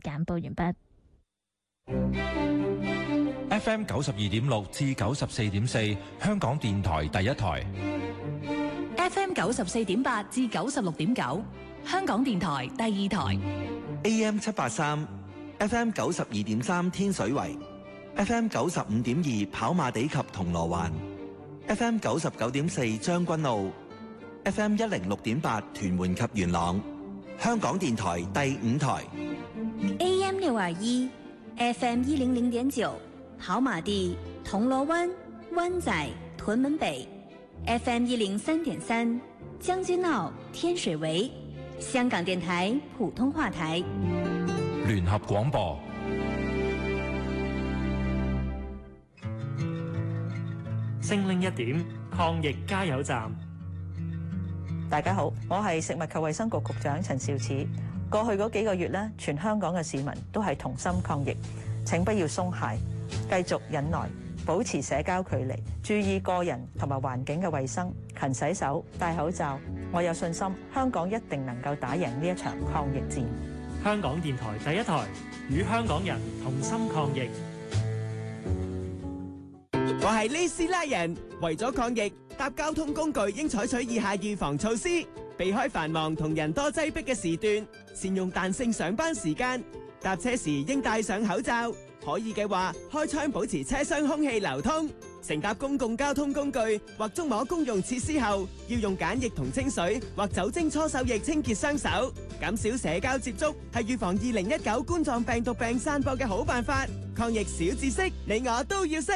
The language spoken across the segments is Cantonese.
簡報完畢。 FM 92.6至94.4，香港電台第一台。 FM 94.8至96.9，香港電台第二台。 AM 783 FM 92.3天水圍 FM 95.2跑馬地及銅鑼灣 FM 99.4將軍澳 FM 106.8屯門及元朗，香港電台第五台 AM 621 FM 100.9跑馬地銅鑼灣灣仔屯門北FM 103.3將軍澳天水圍，香港電台普通話台聯合廣播。 聲鈴一點，抗疫加油站。 大家好，我係食物及衛生局局長陳肇始。過去嗰幾個月咧，全香港嘅市民都係同心抗疫，請不要鬆懈，繼續忍耐，保持社交距離，注意個人同埋環境嘅衛生，勤洗手，戴口罩。我有信心，香港一定能夠打贏呢一場抗疫戰。 香港電台第一台，與香港人同心抗疫。 我係呢斯拉人，為咗抗疫，搭交通工具應採取以下預防措施：避開繁忙同人多擠迫嘅時段，善用彈性上班時間，搭車時應戴上口罩，可以嘅話開窗保持車廂空氣流通。乘搭公共交通工具或觸摸公用設施後，要用梘液同清水或酒精搓手液清潔雙手。減少社交接觸係預防2019冠狀病毒病散播嘅好辦法。抗疫小知識，你我都要識。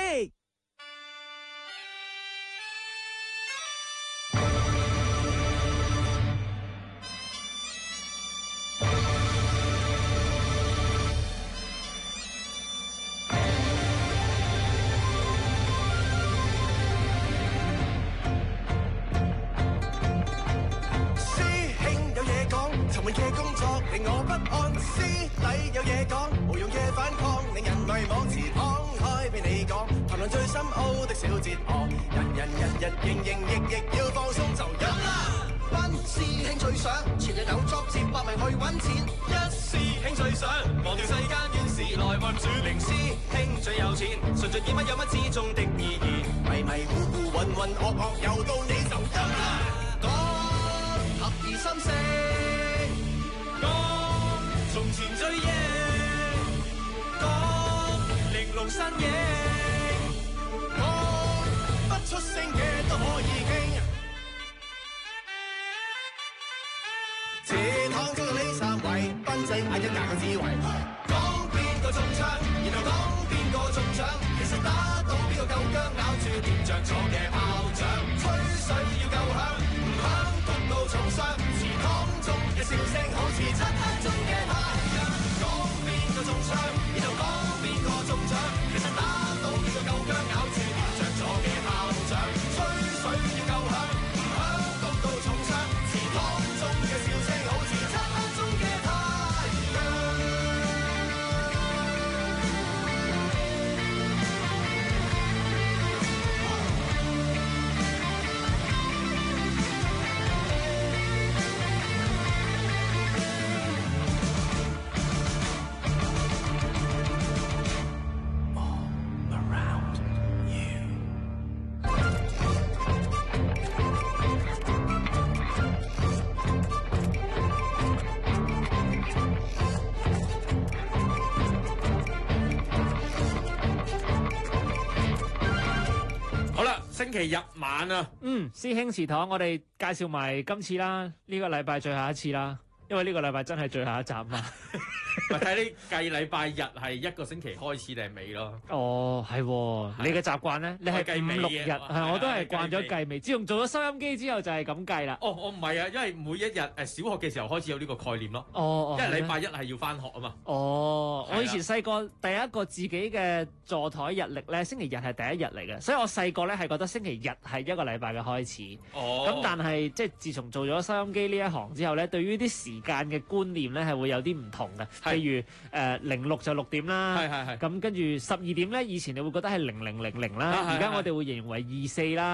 星期日晚啊， 師兄祠堂，我哋介紹埋今次啦，呢個禮拜最後一次啦，因為呢個禮拜真係最後一集嘛。 咪睇你計禮拜日係一個星期開始定係尾咯？ 哦，係喎，你嘅習慣咧，你係計尾 5、6日，係我都係慣咗計尾。自從做咗收音機之後就係咁計啦。 哦，我唔係啊，因為每一日小學嘅時候開始有呢個概念咯。 哦， 因為禮拜一係要翻學啊嘛。 哦，我以前細個第一個自己嘅座台日曆咧，星期日係第一日嚟嘅，所以我細個咧係覺得星期日係一個禮拜嘅開始。 哦。 咁但係即係自從做咗收音機呢一行之後咧，對於啲時間嘅觀念咧係會有啲唔同嘅。譬如06就6點啦， 係。 咁跟住12點咧，以前你會覺得係0000啦，而家我哋會形容為24啦。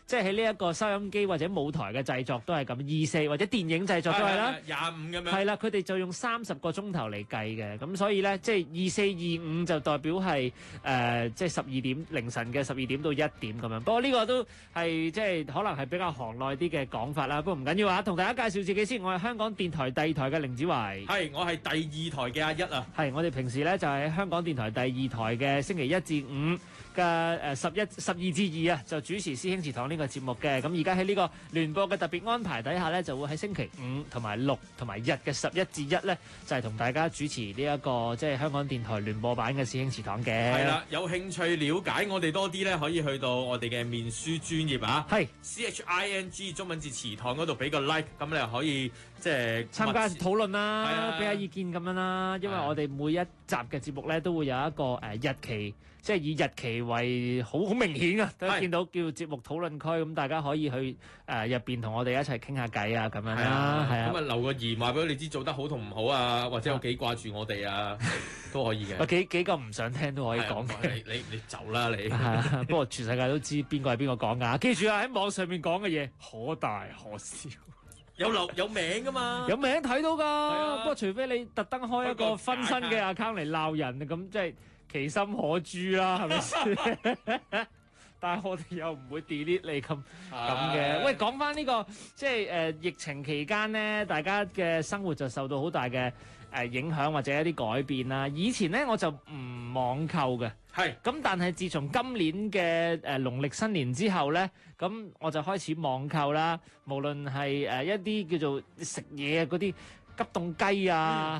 即係喺呢一個收音機或者舞台嘅製作都係咁，24或者電影製作都係啦。 25咁樣。 係啦，佢哋就用30個鐘頭嚟計嘅，咁所以咧，即係24、25就代表係即係12點凌晨嘅12點到1點咁樣。不過呢個都係即係可能係比較行內啲嘅講法啦。不過唔緊要啊，同大家介紹自己先。我係香港電台第2台嘅凌子維。 係，我係第2台嘅阿一啊。 係，我哋平時咧就喺香港電台第2台嘅星期1至5嘅12至2啊，就主持師兄祠堂呢個節目嘅。咁而家喺呢個聯播嘅特別安排底下咧，就會喺星期5同埋6同埋日嘅11至1咧，就係同大家主持呢一個即係香港電台聯播版嘅師兄祠堂嘅。 係啦，有興趣了解我哋多啲咧，可以去到我哋嘅面書專頁啊， 係 CHING 中文字祠堂嗰度俾個 like， 咁你又可以即係參加討論啦，俾下意見咁樣啦。因為我哋每一集嘅節目咧都會有一個日期。即係以日期為好明顯啊！都見到叫節目討論區，咁大家可以去入邊同我哋一齊傾下偈啊，咁樣啦，係啊。 咁啊留個言話俾你知做得好同唔好啊，或者有幾掛住我哋啊，都可以嘅。幾個唔想聽都可以講嘅。 你走啦你。 不過全世界都知邊個係邊個講㗎。記住啊，喺網上面講嘅嘢可大可小。 有名㗎嘛？ 有名睇到㗎。不過除非你特登開一個分身嘅 account 嚟鬧人，咁即係。其心可誅啦，係咪先？但係我哋又唔會 delete 你咁嘅。喂，講翻呢個即係疫情期間咧，大家嘅生活就受到好大嘅影響或者一啲改變啦。以前咧我就唔網購嘅， 係咁， 但係自從今年嘅農曆新年之後咧，咁我就開始網購啦。無論係一啲叫做食嘢嗰啲急凍雞啊，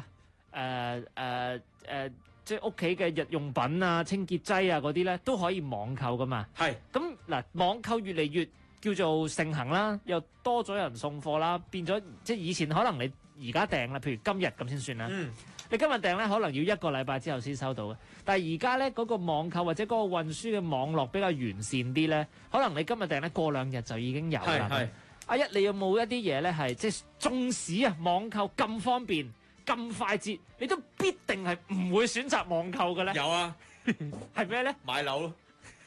即係屋企嘅日用品啊、清潔劑啊嗰啲咧，都可以網購噶嘛。 係咁嗱，網購越嚟越叫做盛行啦，又多咗人送貨啦，變咗即係以前可能你而家訂啦，譬如今日咁先算啦。你今日訂咧，可能要1個禮拜之後先收到嘅。但係而家咧嗰個網購或者嗰個運輸嘅網絡比較完善啲咧，可能你今日訂咧過2日就已經有啦。係阿一，你有冇一啲嘢咧係即係縱使啊網購咁方便？咁快捷，你都必定係唔會選擇網購嘅咧？ 有啊， 係咩咧？ 買樓咯。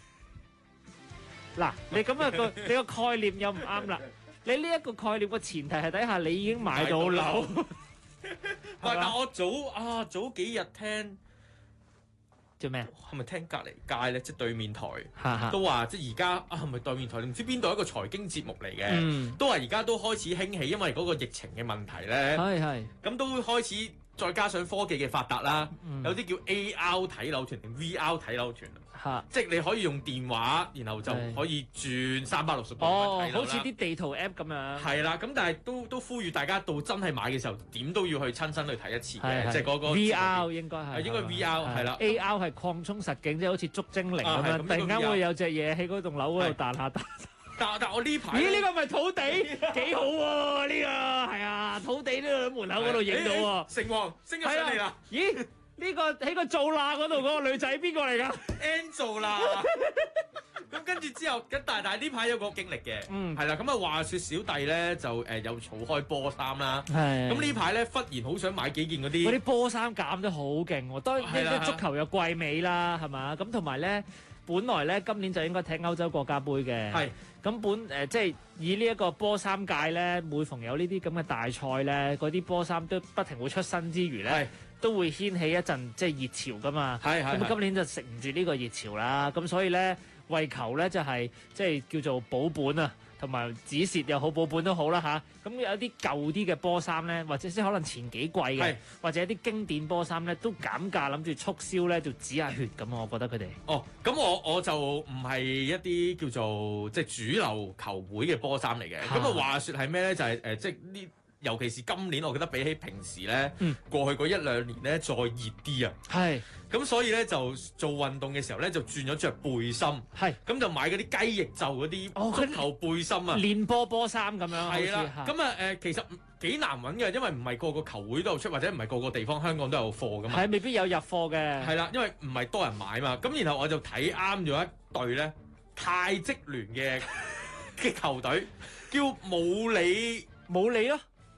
嗱，你咁啊你個概念又唔啱啦。你呢一個概念個前提係底下你已經買到樓。 但我早幾日聽做咩？ 係咪聽隔離街咧？即係對面台都話，即係而家係咪對面台？唔知邊度一個財經節目嚟嘅，都話而家都開始興起，因為嗰個疫情嘅問題咧。係咁都開始，再加上科技嘅發達啦，有啲叫 AR 睇樓團定 VR 睇樓團。即係你可以用電話，然後就可以轉360度睇樓啦。好似啲地圖 app 咁樣。 係啦，咁但係都呼籲大家到真係買嘅時候，點都要去親身去睇一次嘅，即係嗰個 VR 應該係。 應該 VR 係啦。 AR 係擴充實境，即係好似捉精靈咁樣，突然間會有隻嘢喺嗰棟樓嗰度彈下彈。 但我呢排呢個咪土地幾好喎？呢個係啊，土地呢個門口嗰度影到喎。 城隍升咗上嚟啦！ 咦？呢個喺個做罅嗰度嗰個女仔邊個嚟㗎 ？N 做啦。咁跟住之後，但係呢排有個經歷嘅，係啦。咁啊話説小弟咧就有儲開波衫啦。咁呢排咧忽然好想買幾件嗰啲波衫減得好勁喎。當然足球又季尾啦，係嘛？咁同埋咧，本來咧今年就應該踢歐洲國家杯嘅。係。咁即係以呢一個波衫界咧，每逢有呢啲咁嘅大賽咧，嗰啲波衫都不停會出新之餘咧，都會掀起一陣即係熱潮噶嘛。咁今年就食唔住呢個熱潮啦。咁所以咧，為求咧就係即係叫做保本啊，同埋止蝕又好保本都好啦嚇。咁有啲舊啲嘅波衫咧，或者即係可能前幾季嘅，或者一啲經典波衫咧，都減價諗住促銷咧，就止下血咁啊！我覺得佢哋。哦， 咁我就唔係一啲叫做即係主流球會嘅波衫嚟嘅。咁啊話説係咩咧？就係即係呢。尤其是今年，我覺得比起平時咧，過去嗰1-2年咧，再熱啲啊！咁所以咧就做運動嘅時候咧，就轉咗着背心，咁就買嗰啲雞翼袖嗰啲足球背心啊， 練波衫咁樣。 係啦，咁啊其實幾難揾嘅，因為唔係個個球會都有出，或者唔係個個地方香港都有貨噶嘛。 未必有入貨嘅。係啦，因為唔係多人買嘛。咁然後我就睇啱咗一隊咧，太職聯嘅球隊，叫武里咯。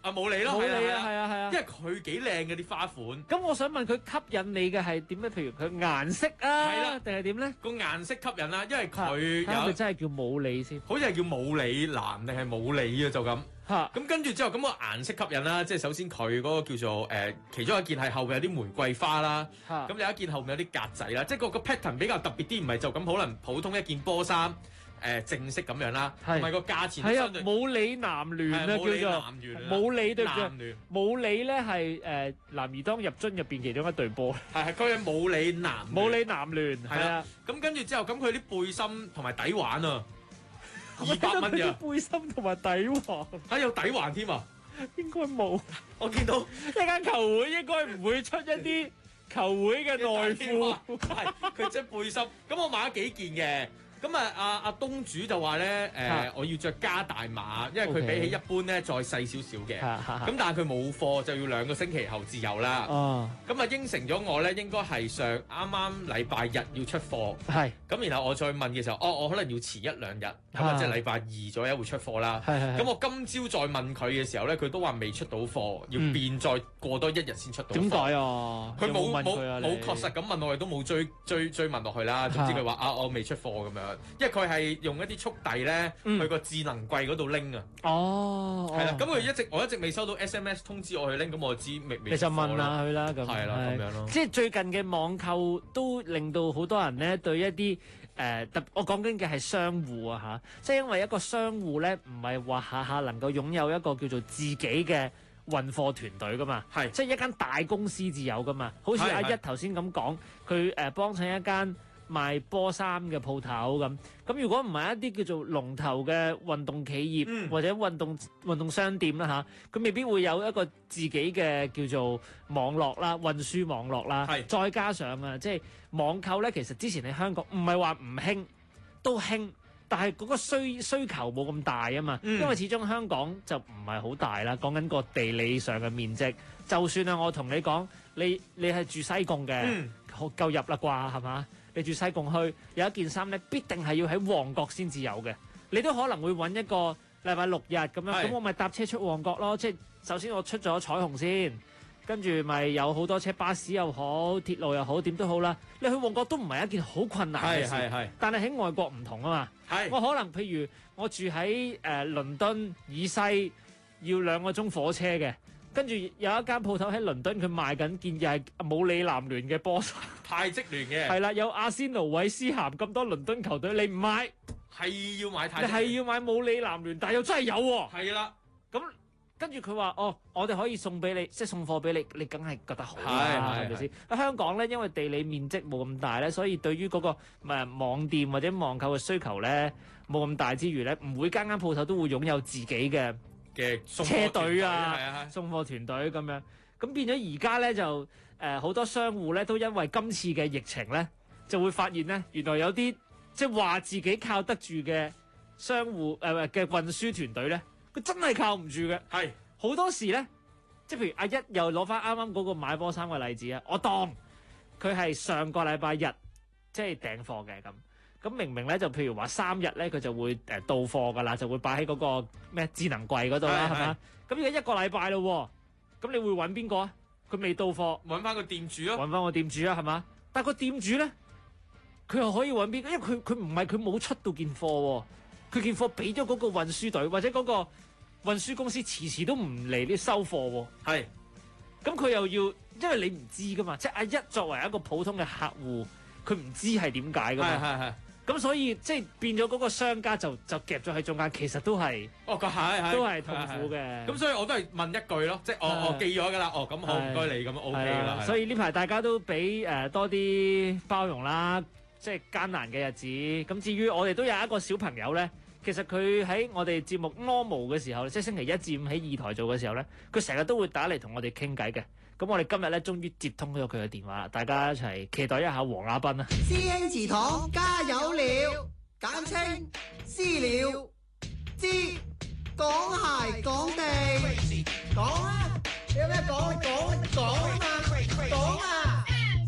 冇理咯， 冇理啊，係啊， 因為佢幾靚嘅啲花款。 咁我想問佢吸引你嘅係點咧？譬如佢顏色啊， 係啦， 定係點咧？ 個顏色吸引啦，因為佢係咪真係叫冇理先？ 好似係叫冇理藍定係冇理啊，就咁。咁跟住之後，咁個顏色吸引啦，即係首先佢嗰個叫做其中一件係後面有啲玫瑰花啦，咁有一件後面有啲格仔啦，即係個 pattern 比較特別啲，唔係就咁可能普通一件波衫正式咁樣啦，同埋個價錢係啊，冇理男聯啊，叫做冇理對唔對？冇理咧係男兒當入樽入邊其中一隊波， 係佢係冇理男聯係啊， 咁跟住之後，咁佢啲背心同埋底環啊。200蚊嘅背心同埋底環， 有底環添啊！ 應該冇， 我見到一間球會應該唔會出一啲球會嘅內褲， 係佢即係背心。咁我買咗幾件嘅。咁阿東主就話咧我要着加大碼，因為佢比起一般咧再細少少嘅。咁但係佢冇貨，就要2個星期後至有啦。咁應承咗我咧，應該係啱啱禮拜日要出貨。咁然後我再問嘅時候，我可能要遲1-2日，咁即係禮拜2左右會出貨啦。咁我今朝再問佢嘅時候咧，佢都話未出到貨，要變再過多1日先出到貨。 點解啊？ 佢冇確實咁問我哋，都冇追問落去啦。總之佢話我未出貨咁樣。因為佢係用一啲速遞咧，去個智能櫃嗰度拎啊。係啦，咁我一直未收到 SMS 通知我去拎，咁我知未。 你就問下佢啦，咁係啦，咁樣咯。 即係最近嘅網購都令到好多人咧對一啲我講緊嘅係商戶啊嚇，即係因為一個商戶咧唔係話下下能夠擁有一個叫做自己嘅運貨團隊噶嘛，即係一間大公司至有噶嘛。好似阿一頭先咁講，佢幫襯一間賣波衫嘅鋪頭咁，如果唔係一啲叫做龍頭嘅運動企業或者運動商店啦嚇，佢未必會有一個自己嘅叫做網絡啦、運輸網絡啦，再加上啊，即係網購咧，其實之前喺香港唔係話唔興，都興，但係嗰個需求冇咁大啊嘛，因為始終香港就唔係好大啦，講緊個地理上嘅面積，就算啊，我同你講，你係住西貢嘅，夠入啦啩，係嘛？你住西貢區有一件衫咧，必定係要喺旺角先至有嘅。你都可能會揾一個禮拜6日咁樣，咁我咪搭車出旺角咯。即係首先我出咗彩虹先，跟住咪有好多車，巴士又好，鐵路又好，點都好啦。你去旺角都唔係一件好困難嘅事，但係喺外國唔同啊嘛。我可能譬如我住喺倫敦以西，要2個鐘火車嘅。跟住有一間鋪頭喺倫敦，佢賣緊件又係冇理男聯嘅波衫， 太積聯嘅。 係啦，有阿仙奴、韋斯咸咁多倫敦球隊，你唔買係要買太積聯， 你係要買冇理男聯，但係又真係有喎。 係啦， 咁跟住佢話我哋可以送俾你，即係送貨俾你，你梗係覺得好啦，係咪先？香港咧，因為地理面積冇咁大咧，所以對於嗰個網店或者網購嘅需求咧冇咁大之餘咧，唔會間鋪頭都會擁有自己嘅車隊啊，送貨團隊咁樣，咁變咗而家咧就好多商戶咧都因為今次嘅疫情咧，就會發現咧原來有啲即係話自己靠得住嘅商戶嘅運輸團隊咧，佢真係靠唔住嘅。好多時咧，即係譬如阿一又攞翻啱啱嗰個買波衫嘅例子啊，我當佢係上個禮拜日即係訂貨嘅咁明明咧就譬如話3日咧佢就會到貨㗎啦，就會擺喺嗰個咩智能櫃嗰度啦，係嘛？咁而家1個禮拜咯，咁你會揾邊個啊？佢未到貨， 揾翻個店主咯， 揾翻個店主啊，係嘛？但係個店主咧，佢又可以揾邊個？因為佢唔係佢冇出到件貨喎，佢件貨俾咗嗰個運輸隊或者嗰個運輸公司遲都唔嚟啲收貨喎。咁佢又要，因為你唔知㗎嘛，即係阿一作為一個普通嘅客戶，佢唔知係點解㗎嘛。咁所以即係變咗嗰個商家就夾咗喺中間，其實都係都係痛苦嘅。 咁所以我都係問一句咯，即係我記咗㗎啦。咁好唔該你咁 OK 㗎啦。 所以呢排大家都俾多啲包容啦，即係艱難嘅日子。咁至於我哋都有一個小朋友咧，其實佢喺我哋節目 normal 嘅時候，即係星期1至5喺2台做嘅時候咧，佢成日都會打嚟同我哋傾偈嘅。咁我哋今日咧終於接通咗佢嘅電話啦，大家一齊期待一下黃亞斌啊！ 師兄祠堂加油了，簡稱私了之講鞋講地，講啊！你有咩講？講啊嘛！講啊！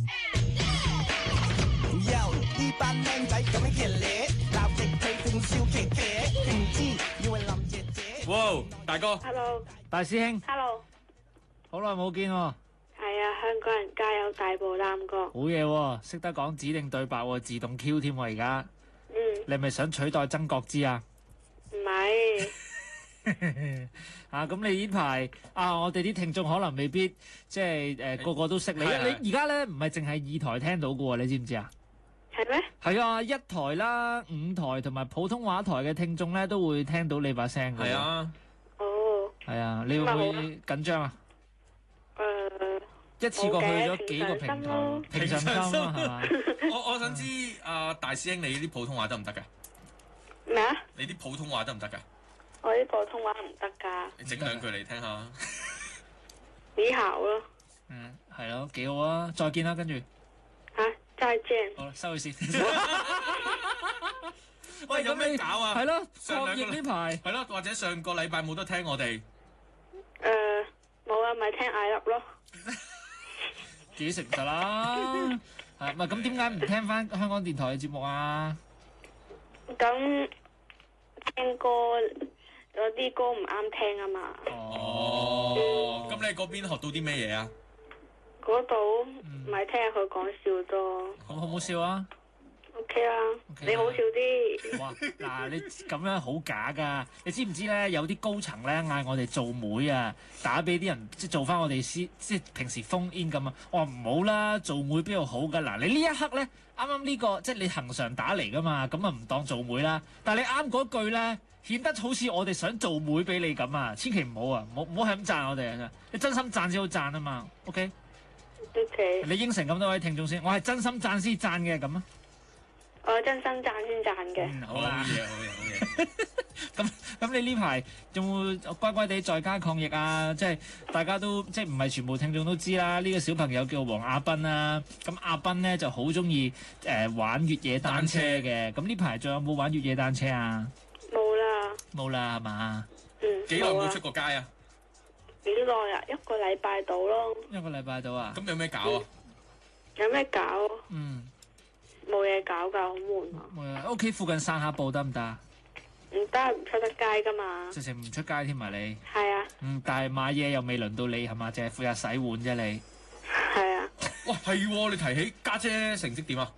又呢班靚仔咁樣騎呢，鬧極佢仲笑騎騎，唔知以為林姐姐。 哇！第大哥。 Hello。 大師兄。 Hello。 好耐冇見喎。 係啊，香港人加油，大步攬過。 好嘢喎，識得講指定對白喎，自動 Q 添喎而家。你係咪想取代曾國之啊？ 唔係。 啊，咁你呢排啊，我哋啲聽眾可能未必即係個個都識你。你而家咧唔係淨係二台聽到嘅喎，你知唔知啊？ 係咩？ 係啊，一台啦、5台同埋普通話台嘅聽眾咧都會聽到你把聲嘅。 係啊。 哦。 係啊，你會唔會緊張啊？一次過去咗幾個平台，平常心啊，係嘛？ 我想知大師兄你啲普通話得唔得㗎？ 咩啊？ 你啲普通話得唔得㗎？ 我啲普通話唔得㗎。 你整兩句嚟聽下。 你好咯。 係咯，幾好啊！再見啦，跟住。 再見。 好啦，收佢先。 喂，有咩搞啊？ 係咯，抗疫呢排。 係咯，或者上個禮拜冇得聽我哋。 冇啊，咪聽I Love咯。 幾誠實啦。係咪咁？點解唔聽翻香港電台嘅節目啊？ 咁聽歌有啲歌唔啱聽啊嘛。 哦。咁你嗰邊學到啲咩嘢啊？ 嗰度咪聽下佢講笑多。 咁好唔好笑啊 ？OK 啦，你好笑啲。 哇！嗱，你咁樣好假㗎。你知唔知咧？有啲高層咧嗌我哋做妹啊，打俾啲人即係做翻我哋即係平時 phone in 咁啊。我話唔好啦，做妹邊度好㗎？嗱，你呢一刻咧啱啱呢個即係你恆常打嚟㗎嘛，咁啊唔當做妹啦。但係你啱嗰句咧，顯得好似我哋想做妹俾你咁啊！千祈唔好啊，唔好係咁讚我哋啊！你真心讚先好讚啊嘛。OK。 OK。 你應承咁多位聽眾先，我係真心讚先讚嘅咁啊。 我真心讚先讚嘅。 好啦， 好嘢，好嘢，好嘢。 咁你呢排有冇乖乖地在家抗疫啊？即係大家都即係唔係全部聽眾都知啦。呢個小朋友叫黃亞斌啦。咁亞斌咧就好中意玩越野單車嘅。咁呢排仲有冇玩越野單車啊？ 冇啦。 冇啦，係嘛？ 幾耐冇出過街啊？ 幾耐啊？一個禮拜到咯。 一個禮拜到啊？ 咁有咩搞啊？ 有咩搞？冇嘢搞㗎，好悶啊！ 屋企附近散下步得唔得啊？ 唔得，唔出得街噶嘛。 直情唔出街添啊你？ 係啊。 但係買嘢又未輪到你係嘛？淨係負責洗碗啫你。 係啊。 哇，係喎！你提起家姐成績點啊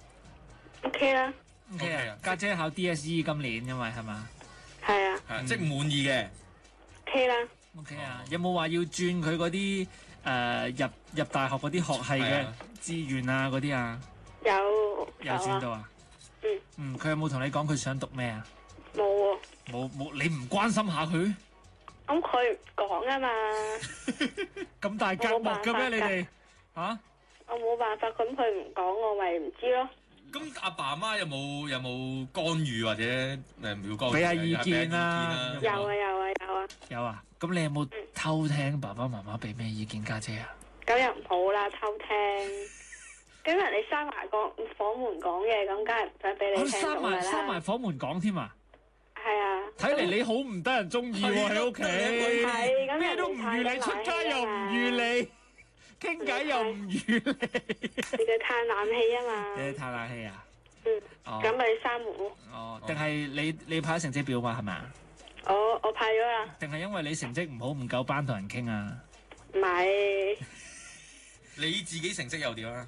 ？OK 啦。 OK 啊！家姐考 DSE 今年因為係嘛？ 係啊。 即係滿意嘅。 OK 啦。 OK 啊！有冇話要轉佢嗰啲入大學嗰啲學系嘅志願啊嗰啲啊？有轉到啊？佢有冇同你講佢想讀咩啊？ 冇喎。 冇，你唔關心下佢？ 咁佢唔講啊嘛。 咁大隔膜嘅咩？你哋嚇？ 我冇辦法，咁佢唔講，我咪唔知咯。 咁阿爸阿媽有冇干預或者唔要干預？ 俾下意見啦。 有啊有啊有啊。 有啊？咁你有冇偷聽爸爸媽媽俾咩意見家姐啊？ 咁又唔好啦，偷聽。咁人哋閂埋個房門講嘢，咁梗係唔使俾你聽到㗎啦。 閂埋房門講添啊！ 係啊。 睇嚟你好唔得人中意喎喺屋企。 係咁， 咩都唔預你，出街又唔預你，傾偈又唔預你。 你哋嘆冷氣啊嘛。 你嘆冷氣啊？ 咁咪閂門咯。 定係你派咗成績表嘛？係咪啊？ 我派咗啦。 定係因為你成績唔好，唔夠班同人傾啊？ 唔係。 你自己成績又點啊？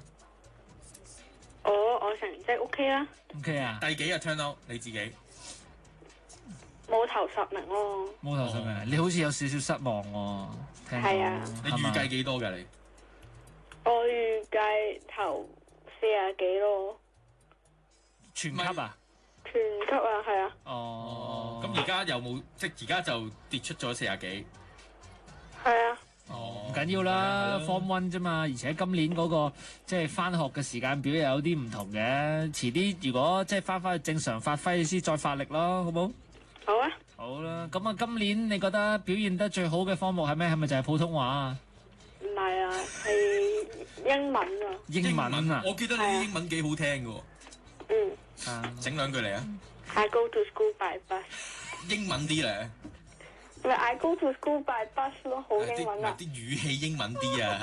我成績 OK 啦。 OK 啊？ 第幾日 turn out 你自己？ 冇頭10名咯。 冇頭10名，你好似有少少失望喎。 係啊。 你預計幾多㗎你？ 我預計頭40幾咯。 全級啊？ 全級啊，係啊。 咁而家有冇即係而家就跌出咗40幾？ 係啊。 唔緊要啦 ，Form 1啫嘛，而且今年嗰個即係翻學嘅時間表又有啲唔同嘅，遲啲如果即係翻去正常發揮先再發力咯，好冇？ 好啊。 好啦，咁啊，今年你覺得表現得最好嘅科目係咩？係咪就係普通話啊？ 唔係啊，係英文啊。 英文啊？ 我記得你啲英文幾好聽嘅喎。整兩句嚟啊 ！I go to school by bus。 英文啲咧。 咪 I go to school by bus 咯，好英文啊！ 啲語氣英文啲啊！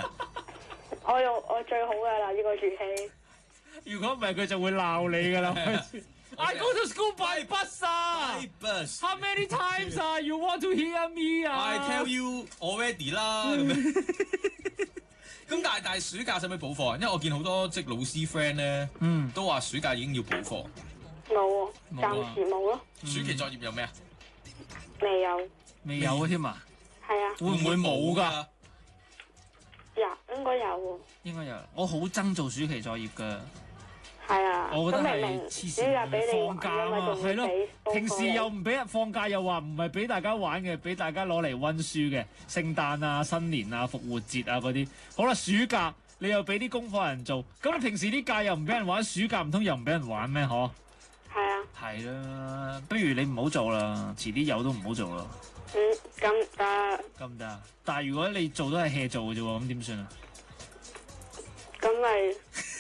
我最好噶啦呢個語氣。 如果唔係佢就會鬧你噶啦。 I go to school by bus 啊 By bus. How many times 啊 You want to hear me 啊 I tell you already 啦咁樣。咁但係暑假使唔使補課啊？因為我見好多即係老師 friend 咧，都話暑假已經要補課。 冇喎，暫時冇咯。 暑期作業有咩啊？ 未有。 未有添啊？ 係啊。 會唔會冇㗎？ 有，應該有喎。 應該有。我好憎做暑期作業㗎。 係啊。 我覺得係明黐線嘅，放假啊嘛，係咯。平時又唔俾人放假，又話唔係俾大家玩嘅，俾大家攞嚟温書嘅。聖誕啊、新年啊、復活節啊嗰啲。好啦，暑假你又俾啲功課人做，咁你平時啲假又唔俾人玩，暑假唔通又唔俾人玩咩？嗬？ 係啊。 係啦，不如你唔好做啦，遲啲有都唔好做啦。 咁得。 咁得，但係如果你做都係 hea 做嘅啫喎，咁點算啊？ 咁咪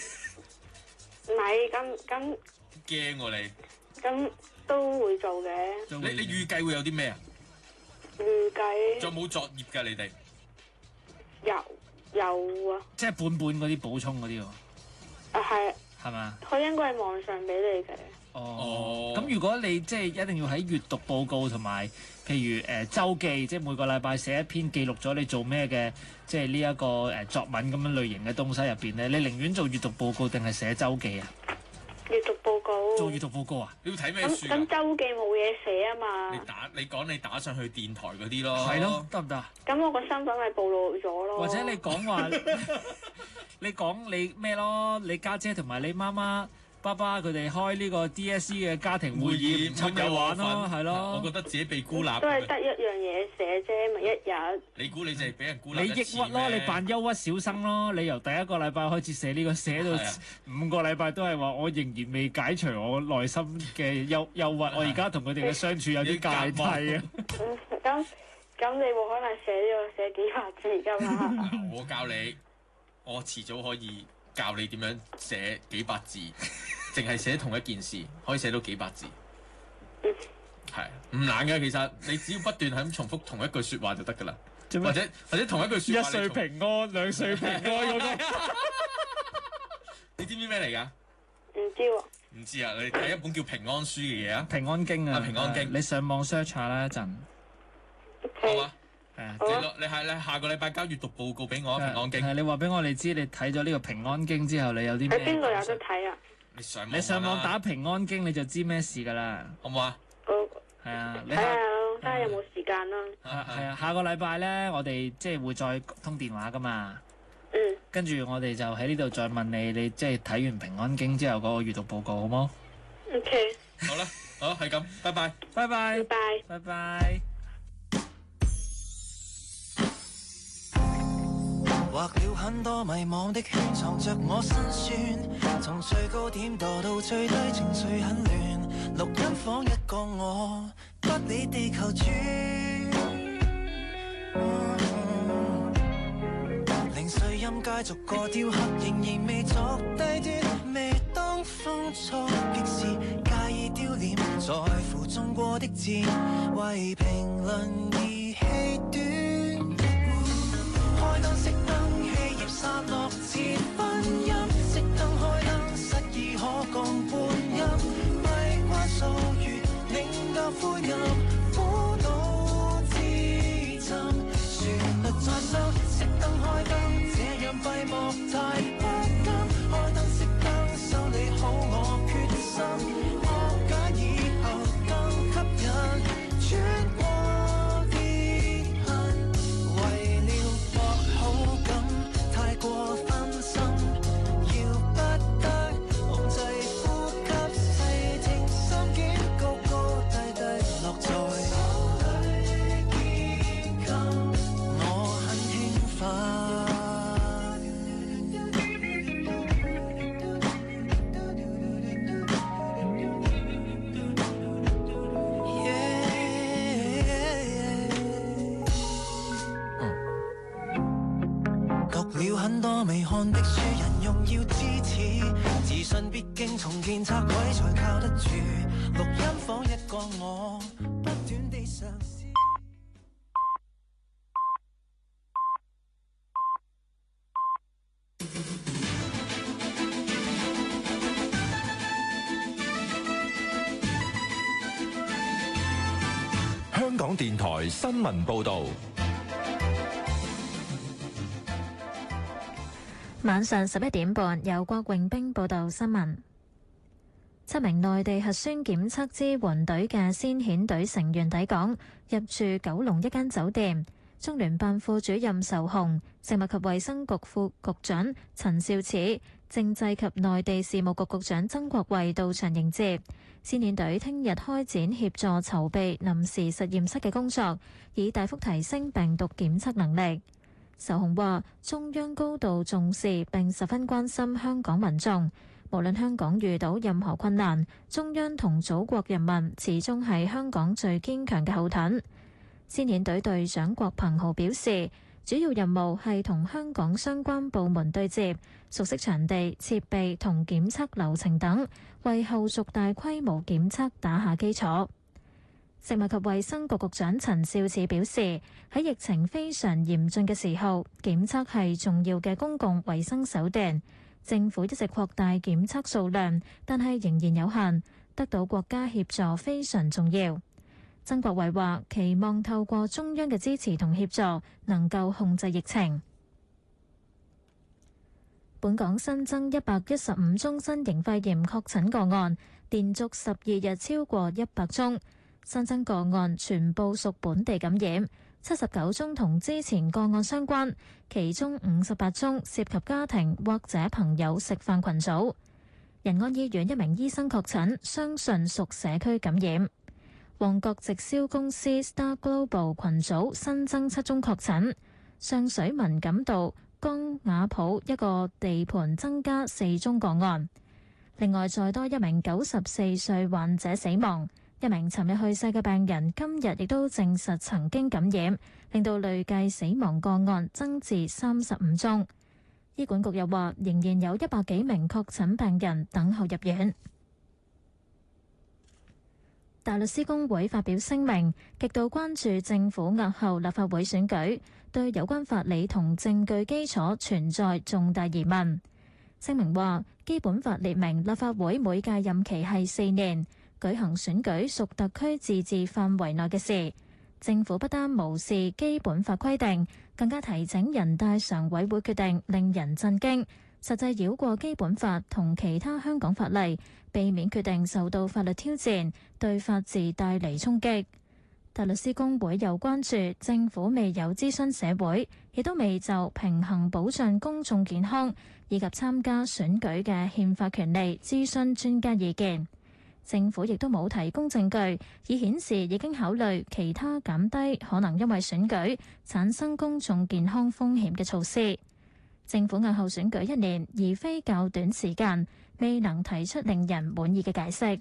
咁驚喎你。 咁都會做嘅。 你預計會有啲咩啊？ 預計。 仲有冇作業㗎？你哋？ 有啊。 即係半嗰啲補充嗰啲喎。 啊係。 係嘛？ 佢應該係網上俾你嘅。 哦。咁如果你即係一定要喺閱讀報告同埋，譬如週記，即係每個禮拜寫一篇記錄咗你做咩嘅，即係呢一個作文咁樣類型嘅東西入邊咧，你寧願做閱讀報告定係寫週記啊？ 閱讀報告。 做閱讀報告啊？ 你要睇咩書啊？ 咁週記冇嘢寫啊嘛。 你打上去電台嗰啲咯。 係咯，得唔得？ 咁我個身份咪暴露咗咯。 或者你講話，你講你咩咯？你家姐同埋你媽媽、爸爸佢哋開呢個 DSE 嘅家庭會議，尋日玩咯，係咯。 我覺得自己被孤立。 都係得一樣嘢寫啫，咪一日。 你估你就係俾人孤立你抑鬱咯，你扮憂鬱小生咯，你由第一個禮拜開始寫呢個，寫到5個禮拜都係話我仍然未解除我內心嘅憂鬱，我而家同佢哋嘅相處有啲芥蒂啊。 咁你冇可能寫幾百字㗎嘛？ 我教你，我遲早可以教你點樣寫幾百字，淨係寫同一件事可以寫到幾百字。係唔難嘅，其實你只要不斷係咁重複同一句説話就得㗎啦，或者同一句説話。1歲平安，2歲平安嗰個。你知唔知咩嚟㗎？ 唔知喎。 唔知啊？你睇一本叫《平安書》嘅嘢啊，《 平安經》啊，《 平安經》。 你上網 search 下啦一陣。 好啊。你下個禮拜交閱讀報告俾我啊，《平安經》。 係你話俾我哋知，你睇咗呢個《平安經》之後，你有啲咩？ 喺邊度有得睇啊？ 你上網打《平安經》你就知咩事㗎啦， 好唔好啊？ 好。 係啊， 睇下睇下有冇時間啦。 係啊，下個禮拜咧，我哋即係會再通電話㗎嘛。跟住我哋就喺呢度再問你，你即係睇完《平安經》之後嗰個閱讀報告好冇 ？OK。 好啦，好係咁，拜拜， 拜拜， 拜拜， 拜拜。 畫了很多迷惘的圈，藏着我辛酸，從最高點墮到最低，情緒很亂。錄音房一個我，不理地球轉。零碎音階逐個雕刻，仍然未作低端。未當風作極時，介意丟臉，在乎中過的字，為評論而氣短。開燈熄燈，氣焰散落似分音，熄燈開燈，失意可降半音，閉關數月，領教灰暗，苦惱自尋，旋律再生，熄燈開燈，這樣閉幕太不甘，開燈熄燈，修理好我決心，破解以後更吸引，穿過。很多未看的書，人用要支持，自信必經重建拆毀才靠得住。錄音房一個我，不斷地嘗試。 香港電台新聞報導。 晚上11點半，由郭榮兵報道新聞。7名內地核酸檢測支援隊嘅先遣隊成員抵港，入住九龍一間酒店。中聯辦副主任仇鴻、食物及衛生局副局長陳肇始、政制及內地事務局局長曾國衛到場迎接。先遣隊聽日開展協助籌備臨時實驗室嘅工作，以大幅提升病毒檢測能力。仇鴻話：中央高度重視並十分關心香港民眾，無論香港遇到任何困難，中央同祖國人民始終係香港最堅強嘅後盾。先遣隊隊長郭鵬豪表示，主要任務係同香港相關部門對接，熟悉場地、設備同檢測流程等，為後續大規模檢測打下基礎。食物及衛生局局長陳肇始表示，喺疫情非常嚴峻嘅時候，檢測係重要嘅公共衛生手段。政府一直擴大檢測數量，但係仍然有限，得到國家協助非常重要。曾國衛話：期望透過中央嘅支持同協助，能夠控制疫情。本港新增115宗新型肺炎確診個案，連續12日超過100宗。新增個案全部屬本地感染，79宗同之前個案相關，其中58宗涉及家庭或者朋友食飯群組。仁安醫院一名醫生確診，相信屬社區感染。旺角直銷公司 Star Global 群組新增7宗確診，上水文錦道江雅浦一個地盤增加4宗個案。另外，再多一名94歲患者死亡。一名尋日去世嘅病人今日亦都證實曾經感染，令到累計死亡個案增至35宗。醫管局又話，仍然有100幾名確診病人等候入院。大律師公會發表聲明，極度關注政府押後立法會選舉，對有關法理同證據基礎存在重大疑問。聲明話，基本法列明立法會每屆任期係4年。舉行選舉屬特區自治範圍內嘅事，政府不單無視基本法規定，更加提請人大常委會決定，令人震驚，實際繞過基本法同其他香港法例，避免決定受到法律挑戰，對法治帶嚟衝擊。大律師公會又關注政府未有諮詢社會，亦都未就平衡保障公眾健康以及參加選舉嘅憲法權利諮詢專家意見。政府亦都冇提供證據，以顯示已經考慮其他減低可能因為選舉產生公眾健康風險嘅措施。政府押後選舉1年，而非較短時間，未能提出令人滿意嘅解釋。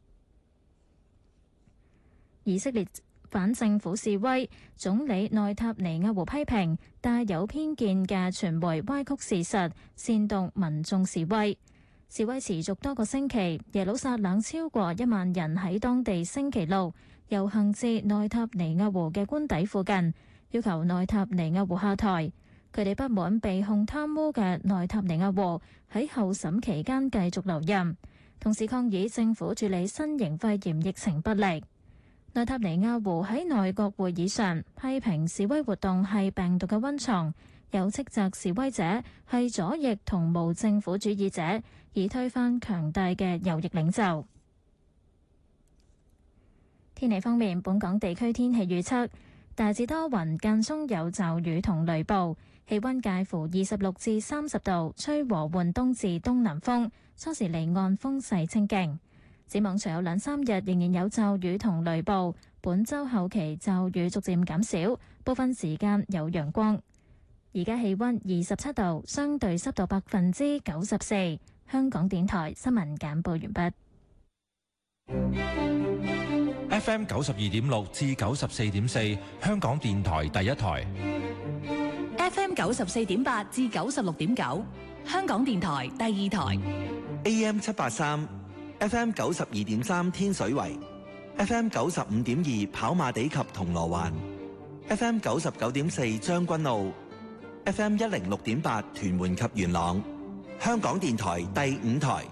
以色列反政府示威，總理內塔尼亞胡批評帶有偏見嘅傳媒歪曲事實，煽動民眾示威。示威持續多個星期，耶路撒冷超過1萬人喺當地星期六遊行至內塔尼亞胡嘅官邸附近，要求內塔尼亞胡下台。佢哋不滿被控貪污嘅內塔尼亞胡喺候審期間繼續留任，同時抗議政府處理新型肺炎疫情不力。內塔尼亞胡喺內閣會議上批評示威活動係病毒嘅溫床，有斥責示威者係左翼同無政府主義者，以推翻強大嘅右翼領袖。天氣方面，本港地區天氣預測大致多雲，間中有驟雨同雷暴，氣溫介乎26至30度，吹和緩東至東南風，初時離岸風勢清勁。展望隨後2-3日仍然有驟雨同雷暴，本週後期驟雨逐漸減少，部分時間有陽光。而家氣溫27度，相對濕度94%。香港電台新聞簡報完畢。FM 92.6至94.4，香港電台第一台。 FM 94.8至96.9，香港電台第二台。 AM 783。FM 92.3天水圍 ，FM 95.2跑馬地及銅鑼灣 ，FM 99.4將軍澳 ，FM 106.8屯門及元朗，香港電台第5台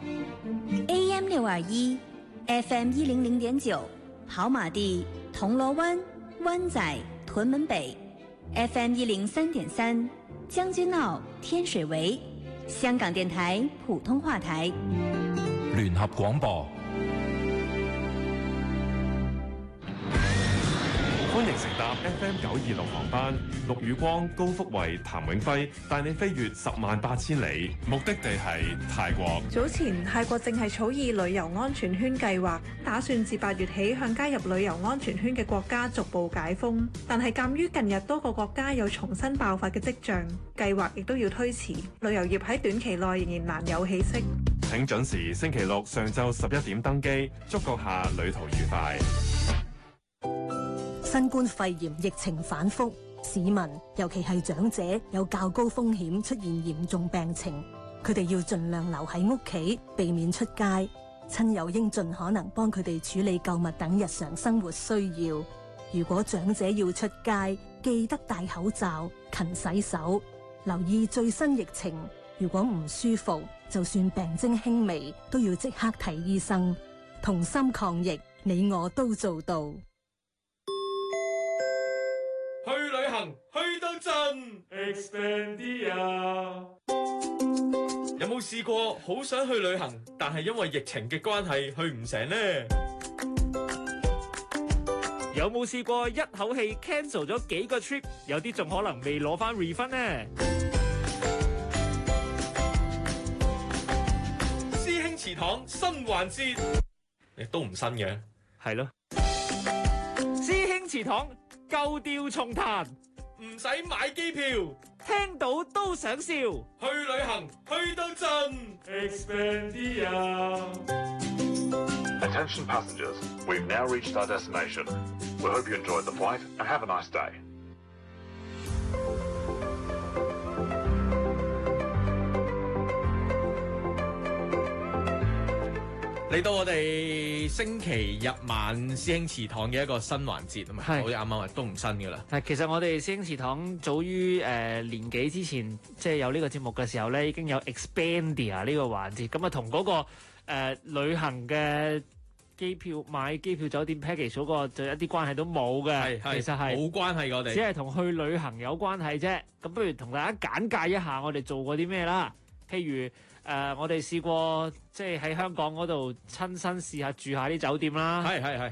，AM 621，FM 100.9跑馬地、銅鑼灣、 灣仔、屯門北 FM 103.3，將軍澳、天水圍，香港電台普通話台， 聯合廣播。 歡迎乘搭 FM 926航班，陸宇光、高福慧、譚永輝帶你飛越108000里，目的地係泰國。 早前泰國正係草擬旅遊安全圈計劃，打算自8月起向加入旅遊安全圈嘅國家逐步解封，但係鑑於近日多個國家有重新爆發嘅跡象，計劃亦都要推遲，旅遊業喺短期內仍然難有起色。 請準時星期六上晝11點登機，祝閣下旅途愉快。 新冠肺炎疫情反覆，市民尤其係長者有較高風險出現嚴重病情，佢哋要盡量留喺屋企，避免出街。親友應盡可能幫佢哋處理購物等日常生活需要。如果長者要出街，記得戴口罩、勤洗手，留意最新疫情。如果唔舒服，就算病徵輕微，都要即刻睇醫生。同心抗疫，你我都做到。 去旅行去到盡 Expandia。 有冇試過好想去旅行，但係因為疫情嘅關係去唔成呢？ 有冇試過一口氣 cancel 咗幾個 trip， 有啲仲可能未攞翻 refund 呢？ 師兄祠堂新環節，亦都唔新嘅， 係咯。師兄祠堂舊調重彈， 唔使買機票， 聽到都想笑。去旅行去到盡 Expandia。 Attention passengers, we've now reached our destination. We hope you enjoyed the flight and have a nice day. 嚟到我哋星期日晚師兄祠堂嘅一個新環節啊嘛，好似啱啱話都唔新噶啦。 其實我哋師兄祠堂早於年幾之前，即係有呢個節目嘅時候咧，已經有 Expandia 呢個環節，咁啊同嗰個旅行嘅機票買機票酒店 package 嗰個就一啲關係都冇嘅，其實係冇關係，我哋只係同去旅行有關係啫。咁不如同大家簡介一下我哋做過啲咩啦，譬如。我哋試過即係喺香港嗰度親身試下住下啲酒店啦， 係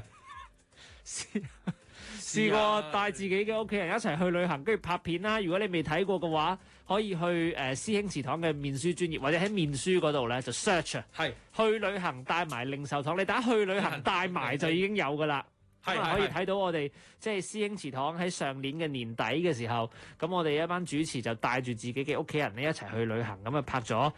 試過帶自己嘅屋企人一齊去旅行，跟住拍片啦。如果你未睇過嘅話，可以去師兄祠堂嘅面書專頁，或者喺面書嗰度咧就 search 去旅行帶埋零售堂，你打去旅行帶埋就已經有噶啦。可以睇到我哋即係師兄祠堂喺上年嘅年底嘅時候，咁我哋一班主持就帶住自己嘅屋企人咧一齊去旅行，咁啊拍咗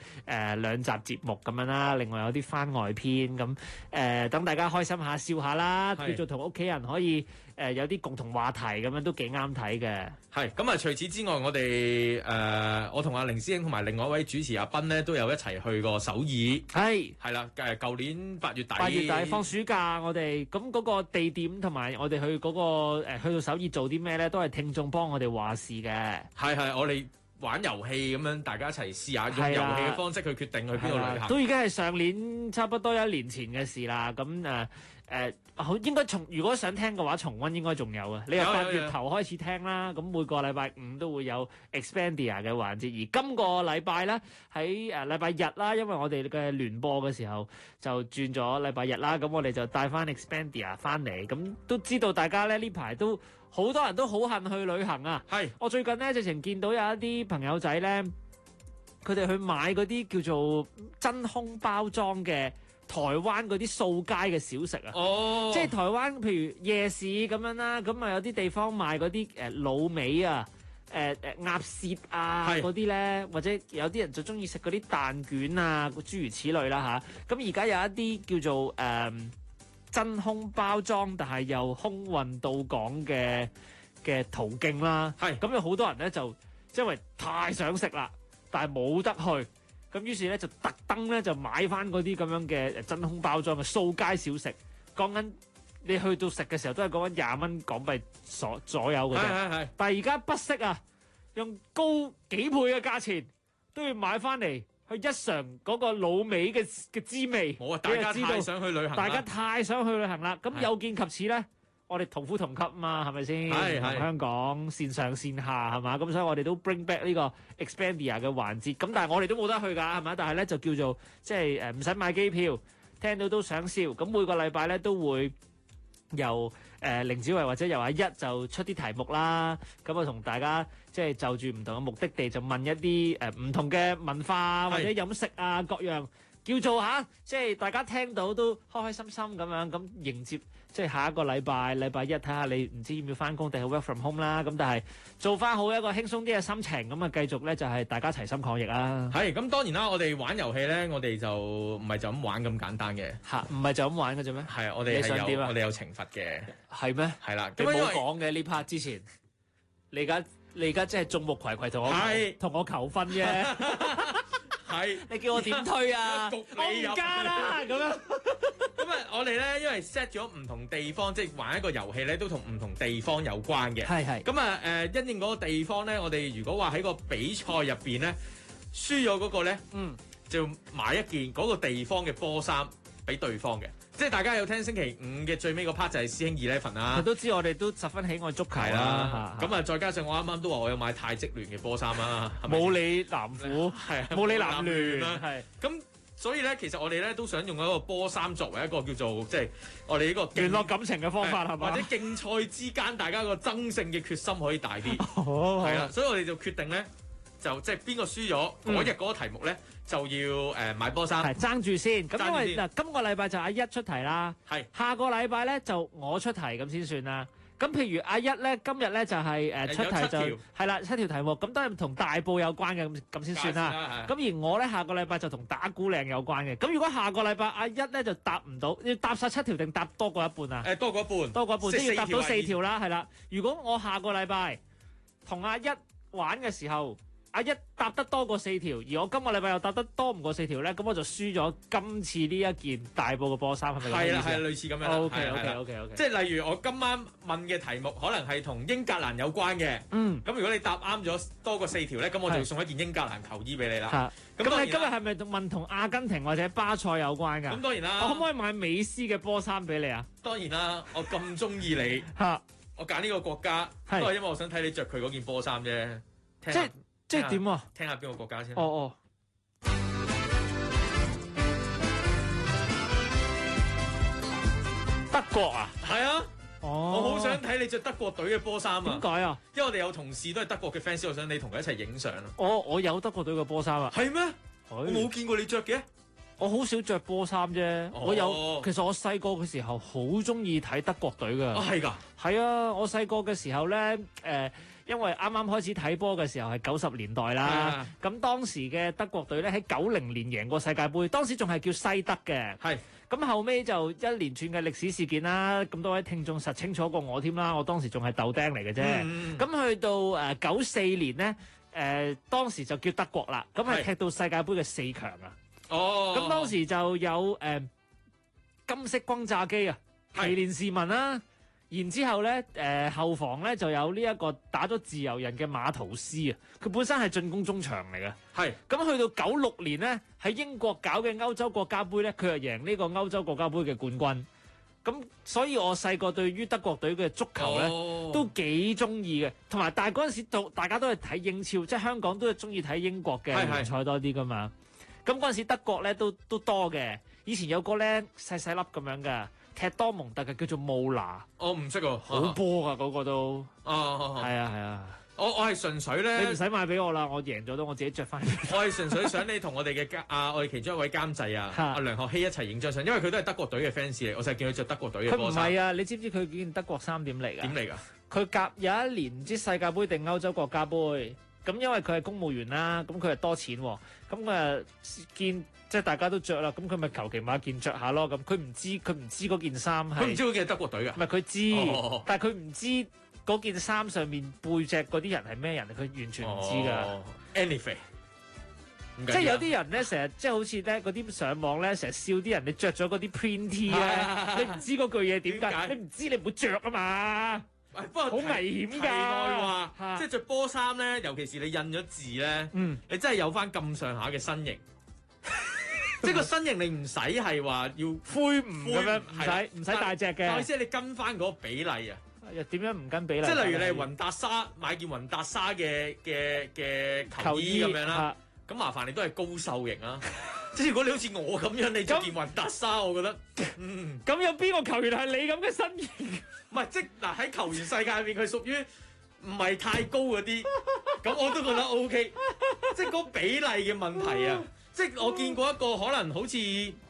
2集節目咁樣啦，另外有啲番外篇咁等大家開心下笑下啦，叫做同屋企人可以有啲共同話題咁樣都幾啱睇嘅。 咁啊！除此之外，我哋我同阿凌師兄同埋另外一位主持阿斌咧都有一齊去過首爾。係啦，舊年8月底。8月底放暑假，我哋咁嗰個地點同埋我哋去嗰個去到首爾做啲咩咧，都係聽眾幫我哋話事嘅。 係，我哋玩遊戲咁樣，大家一齊試下用遊戲嘅方式去決定去邊度旅行。 都已經係上年差不多1年前嘅事啦。咁好應該如果想聽嘅話，重溫應該仲有啊！你由8月頭開始聽啦，咁每個禮拜5都會有 Expandia 嘅環節，而今個禮拜咧喺禮拜日啦，因為我哋嘅聯播嘅時候就轉咗禮拜日啦，咁我哋就帶翻 Expandia 翻嚟，咁都知道大家咧呢排都好多人都好恨去旅行啊！我最近咧直情見到有一啲朋友仔咧，佢哋去買嗰啲叫做真空包裝嘅台灣嗰啲掃街嘅小食啊，即係台灣譬如夜市咁樣啦，咁啊有啲地方賣嗰啲滷味啊、鴨舌啊嗰啲咧，或者有啲人就中意食嗰啲蛋卷啊，諸如此類啦嚇。咁而家有一啲叫做真空包裝，但係又空運到港嘅途徑啦。咁有好多人咧就因為太想食啦，但係冇得去。咁於是咧就特登咧就買翻嗰啲咁樣嘅真空包裝嘅掃街小食，講緊你去到食嘅時候都係講緊20蚊港幣左右嘅啫。但係而家不惜啊，用高幾倍嘅價錢都要買翻嚟去一嘗嗰個滷味嘅滋味。 大家太想去旅行啦！ 大家太想去旅行啦！咁有見及此咧， 我哋同夫同級嘛，係咪先？ 係同香港線上線下係嘛？咁所以我哋都 bring back 呢個 Expandia 嘅環節。咁但係我哋都冇得去㗎，係咪？但係咧就叫做即係唔使買機票，聽到都想笑。咁每個禮拜咧都會由凌子維或者由阿一就出啲題目啦。咁啊同大家即係就住唔同嘅目的地就問一啲唔同嘅文化或者飲食啊各樣。叫做即係大家聽到都開開心心咁樣，咁迎接即係下一個禮拜一，睇下你唔知要唔要翻工定係 work from home 啦。咁但係做翻好一個輕鬆啲嘅心情，咁啊繼續咧就係大家齊心抗疫啦。 係咁當然啦，我哋玩遊戲咧，我哋就唔係就咁玩咁簡單嘅。 唔係就咁玩嘅啫咩？ 係啊，我哋係有我哋有懲罰嘅。 係咩？ 係啦， 你冇講嘅呢 part 之前，你而家即係眾目睽睽同我求婚啫。 係， 你叫我點推啊？我唔加啦咁樣。 咁啊，我哋咧因為 set 咗唔同地方，即係玩一個遊戲咧，都同唔同地方有關嘅。 係。 咁啊因應嗰個地方咧，我哋如果話喺個比賽入邊咧，輸咗嗰個咧，就買一件嗰個地方嘅波衫俾對方嘅。即係大家有聽星期五嘅最尾個 part 就係師兄11啦。 佢都知我哋都十分喜愛足球啦。 咁啊，再加上我啱啱都話我有買太職聯嘅波衫啦。 冇你南虎，冇你南聯。 係。咁所以咧，其實我哋咧都想用一個波衫作為一個叫做即係我哋呢個聯絡感情嘅方法係嘛？ 或者競賽之間大家個爭勝嘅決心可以大啲。 係啦，所以我哋就決定咧，就即係邊個輸咗嗰日嗰個題目咧，就要買波衫。 係爭住先。咁因為嗱，今個禮拜就阿一出題啦。 係。 下個禮拜咧就我出題咁先算啦。咁譬如阿一咧，今日咧就係出題就係啦7條題目，咁當然同大埔有關嘅咁先算啦。咁而我咧下個禮拜就同打鼓嶺有關嘅。咁如果下個禮拜阿一咧就答唔到，要答晒7條定答多過一半啊？ 多過一半。多過一半， 即係要答到4條啦，係啦。如果我下個禮拜同阿一玩嘅時候，阿一答得多過4條，而我今個禮拜又答得多唔過4條咧，咁我就輸咗今次呢一件大埔嘅波衫，係咪咁嘅意思？係啦， 係類似咁樣。 OK。 即係例如我今晚問嘅題目可能係同英格蘭有關嘅。咁如果你答啱咗多過4條咧，咁我就送一件英格蘭球衣俾你啦。 咁你今日係咪問同阿根廷或者巴塞有關㗎？ 咁當然啦。 我可唔可以買美斯嘅波衫俾你啊？ 當然啦，我咁中意你。我揀呢個國家都係因為我想睇你着佢嗰件波衫啫。 即係點啊？ 聽下邊個國家先。 德國啊？ 係啊。我好想睇你着德國隊嘅波衫啊！ 點解啊？ 因為我哋有同事都係德國嘅 fans，我想你同佢一齊影相啊！ 我有德國隊嘅波衫啊！ 係咩？我冇見過你着嘅。 我好少着波衫啫。其實我細個嘅時候好中意睇德國隊㗎。 係㗎。 係啊！我細個嘅時候咧，因為啱啱開始睇波嘅時候係90年代啦。咁當時嘅德國隊咧喺90年贏過世界盃，當時仲係叫西德嘅。 係。 咁後尾就一連串嘅歷史事件啦，咁多位聽眾實清楚過我添啦，我當時仲係豆釘嚟嘅啫。咁去到94年咧，當時就叫德國啦，咁係踢到世界盃嘅4強啊。咁當時就有金色轟炸機啊，奇連士文啦。然之後咧，後防咧就有呢一個打咗自由人嘅馬圖斯啊，佢本身係進攻中場嚟嘅。 係。咁去到96年咧，喺英國搞嘅歐洲國家杯咧，佢又贏呢個歐洲國家杯嘅冠軍。咁所以我細個對於德國隊嘅足球咧都幾中意嘅，同埋但係嗰陣時大家都係睇英超，即係香港都係中意睇英國嘅聯賽多啲噶嘛。咁嗰陣時德國咧都多嘅，以前有個咧細細粒咁樣嘅。踢多蒙特嘅叫做慕拿， 我唔識喎， 好波㗎嗰個都，係啊， 我係純粹咧， 你唔使買俾我啦，我贏咗都我自己着翻。 我係純粹想你同我哋嘅我哋其中一位監製阿梁學希一齊影張相，因為佢都係德國隊嘅 fans 嚟，我成日見佢着德國隊嘅波衫。 佢唔係啊，你知唔知佢件德國衫點嚟㗎？ 點嚟㗎？ 佢有一年唔知世界盃定歐洲國家杯。咁因為佢係公務員啦，咁佢係多錢喎，咁佢見即係大家都着啦，咁佢咪求其買件着下咯。咁佢唔知嗰件衫係， 佢唔知嗰件係德國隊㗎。 唔係佢知，但係佢唔知嗰件衫上面背脊嗰啲人係咩人，佢完全唔知㗎。 Anyway， 即係有啲人咧，成日即係好似咧嗰啲上網咧，成日笑啲人你着咗嗰啲 print T 咧，你唔知嗰句嘢點解，你唔知你唔會着啊嘛。 不過好危險㗎。 題外話，即係着波衫咧，尤其是你印咗字咧，你真係有翻咁上下嘅身形。 即係個身形你唔使係話要灰唔咁樣，唔使大隻嘅。 但係即係你跟翻嗰個比例啊。 又點樣唔跟比例？ 即係例如你係雲達莎買件雲達莎嘅球衣咁樣啦，咁麻煩你都係高瘦型啊！即係如果你好似我咁樣，你着件雲達莎，我覺得咁有邊個球員係你咁嘅身形？ 唔係即嗱喺球員世界入面，佢屬於唔係太高嗰啲，咁我都覺得 OK。即係嗰比例嘅問題啊！即係我見過一個可能好似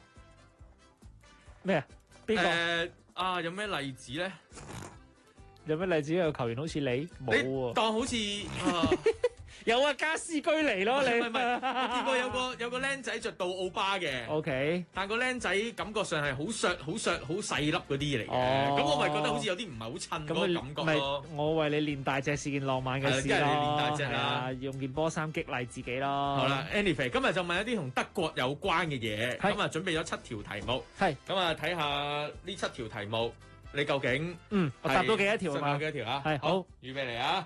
咩啊？邊個有咩例子咧？ 有咩例子有球員好似你冇喎？ 當好似有啊，加斯居尼咯，你唔係我見過有個僆仔着到奧巴嘅 ，OK， 但個僆仔感覺上係好削好細粒嗰啲嚟嘅，咁我咪覺得好似有啲唔係好襯嗰個感覺咯。 我為你練大隻是件浪漫嘅事咯， 梗係你練大隻啦， 用件波衫激勵自己咯。 好啦 ，Anyway， 今日就問一啲同德國有關嘅嘢，咁啊準備咗7條題目，咁啊睇下呢7條題目。你究竟我答到幾多條啊？ 幾多條啊？ 係好， 預備嚟啊！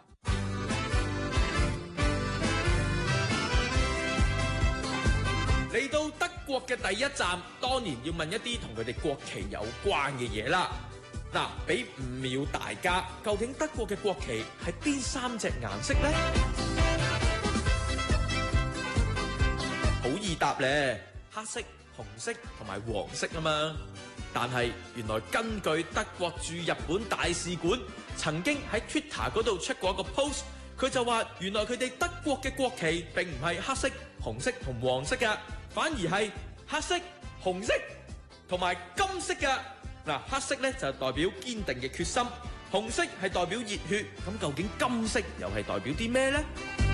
嚟到德國嘅第一站，當然要問一啲同佢哋國旗有關嘅嘢啦。嗱，俾5秒大家，究竟德國嘅國旗係邊3隻顏色咧？好易答咧，黑色、紅色同埋黃色啊嘛。但係原來根據德國駐日本大使館曾經喺 Twitter 嗰度出過一個 post， 佢就話原來佢哋德國嘅國旗並唔係黑色、紅色同黃色㗎，反而係黑色、紅色同埋金色㗎。嗱，黑色咧就代表堅定嘅決心，紅色係代表熱血，咁究竟金色又係代表啲咩咧？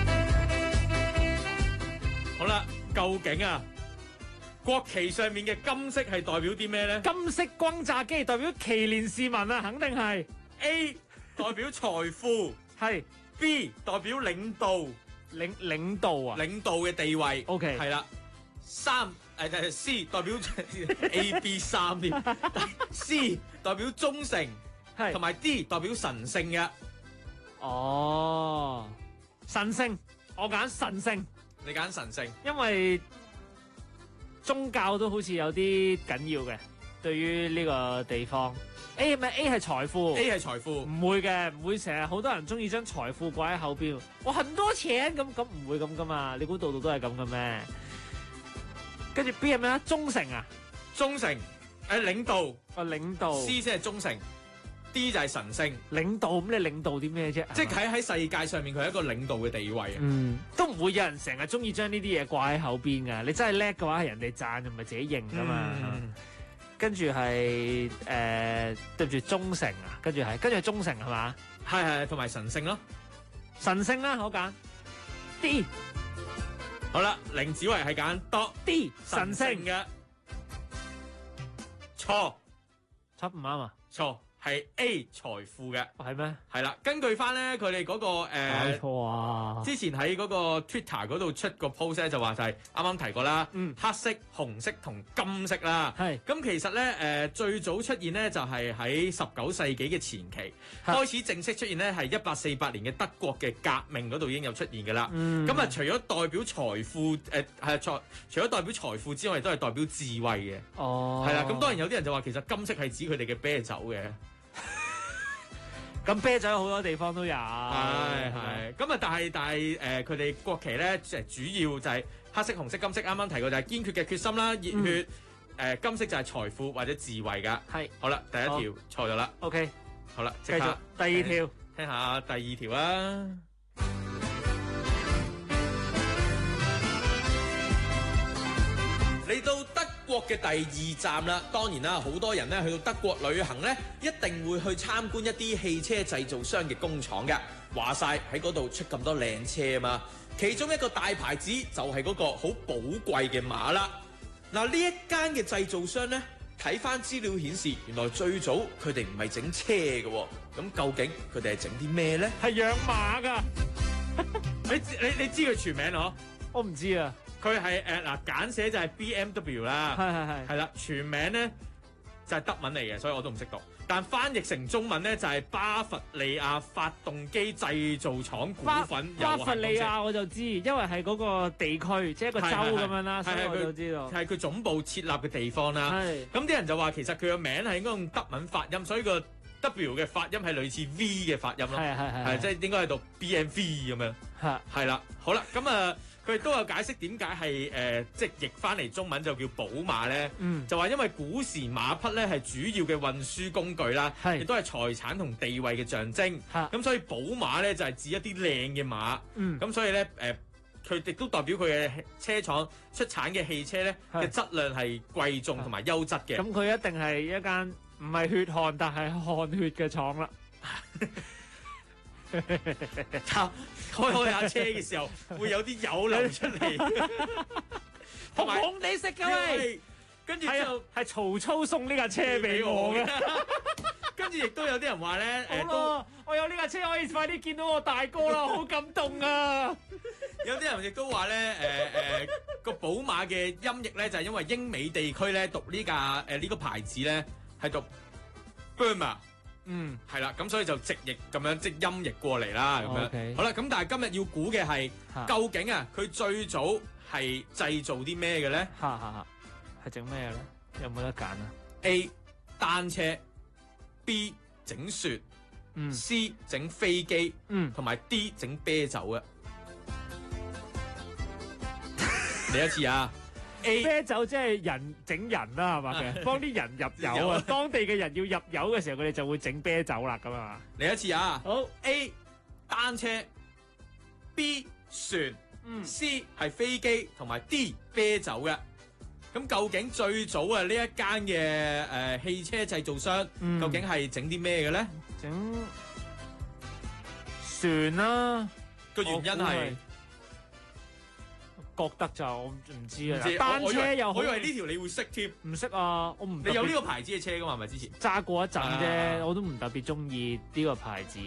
好啦，究竟國旗上面嘅金色係代表啲咩咧？ 金色轟炸機代表奇連士文啊，肯定係 A 代表財富， 係 B 代表領導， 領導啊， 領導嘅地位。 OK， 係啦。C 代表 A、B、3添，C 代表忠誠，同埋 D 代表神聖嘅。 哦，神聖，我揀神聖。 你揀神聖， 因為宗教都好似有啲緊要嘅，對於呢個地方。A 咪 A 係財富 ，A 係財富， 唔會嘅，唔會成日好多人中意將財富掛喺後邊。我很多錢咁唔會咁噶嘛？你估度度都係咁嘅咩？跟住 B 係咩啊？忠誠啊， 忠誠，領導， 領導 C 先係忠誠 ，D 就係神聖。 領導咁你領導啲咩啫？ 即係喺世界上面佢係一個領導嘅地位啊。 都唔會有人成日中意將呢啲嘢掛喺後邊噶。你真係叻嘅話，係人哋讚，唔係自己認噶嘛。跟住係對住忠誠啊，跟住係忠誠係嘛？ 係同埋神聖咯， 神聖啦，我揀 D。 好啦，凌子維係揀 D 神聖嘅，錯唔啱啊？ 錯係 A 財富嘅， 係咩？ 係啦，根據翻咧佢哋嗰個錯啊！ 之前喺嗰個 Twitter 嗰度出個 post 咧，就話就係啱啱提過啦，黑色、紅色同金色啦。 係咁其實咧最早出現咧就係喺19世紀嘅前期開始正式出現咧，係1848年嘅德國嘅革命嗰度已經有出現㗎啦。咁啊，除咗代表財富除咗代表財富之外，都係代表智慧嘅。 哦， 係啦。咁當然有啲人就話其實金色係指佢哋嘅啤酒嘅。 咁啤酒好多地方都有， 係咁啊！但係佢哋國旗咧，即係主要就係黑色、紅色、金色。啱啱提過就係堅決嘅決心啦、熱血。金色就係財富或者智慧㗎。係。好啦，第一條錯咗啦。 OK。 好啦， 繼續第二條， 聽下第二條啊。嚟到德國嘅第二站啦，當然啦，好多人咧去到德國旅行咧，一定會去參觀一啲汽車製造商嘅工廠嘅。話晒喺嗰度出咁多靚車啊嘛，其中一個大牌子就係嗰個好寶貴嘅馬啦。嗱，呢一間嘅製造商咧，睇翻資料顯示，原來最早佢哋唔係整車嘅喎，咁究竟佢哋係整啲咩咧？ 係養馬㗎。 你知佢全名嗬？ 我唔知啊。 佢係簡寫就係 BMW 啦，係啦，全名咧就係德文嚟嘅，所以我都唔識讀。但翻譯成中文咧就係巴伐利亞發動機製造廠股份有限公司。 巴伐利亞我就知，因為係嗰個地區，即係一個州咁樣啦，所以我就知道。 係佢總部設立嘅地方啦。咁啲人就話其實佢個名係應該用德文發音，所以個 W 嘅發音係類似 V 嘅發音咯。係即係應該係讀 BMV 咁樣。係啦，好啦，咁啊。佢哋都有解釋點解係即係譯翻嚟中文就叫寶馬咧，就話因為古時馬匹咧係主要嘅運輸工具啦，亦都係財產同地位嘅象徵。咁所以寶馬咧就係指一啲靚嘅馬。咁所以咧佢亦都代表佢嘅車廠出產嘅汽車咧嘅質量係貴重同埋優質嘅。 咁佢一定係一間唔係血汗但係汗血嘅廠啦。 開下車嘅時候會有啲油流出嚟， 紅紅地色㗎喂， 跟住之後係曹操送呢架車俾我嘅， 跟住亦都有啲人話咧， 我有呢架車可以快啲見到我大哥啦，好感動啊！ 有啲人亦都話咧，個寶馬嘅音譯咧就係因為英美地區咧讀呢架呢個牌子咧係讀 Burma。係啦，咁所以就直譯咁樣即音譯過嚟啦，咁樣。好啦，咁但係今日要估嘅係究竟啊，佢最早係製造啲咩嘅咧？ 係整咩咧？有冇得揀啊 ？A 單車 ，B 整雪，C 整飛機，同埋 D 整啤酒嘅。嚟一次啊！ 啤酒即係人整人啦，係嘛？其實幫啲人入油啊，當地嘅人要入油嘅時候，佢哋就會整啤酒啦，咁啊。 嚟一次啊！ 好 A 單車 ，B 船，C 係飛機，同埋 D 啤酒嘅。咁究竟最早啊呢一間嘅汽車製造商，究竟係整啲咩嘅咧？ 整船啦， 個原因係。 覺得就我唔知啊， 單車又我以為呢條你會識添， 唔識啊，我唔。 你有呢個牌子嘅車噶嘛？係咪之前揸過一陣啫，我都唔特別中意呢個牌子。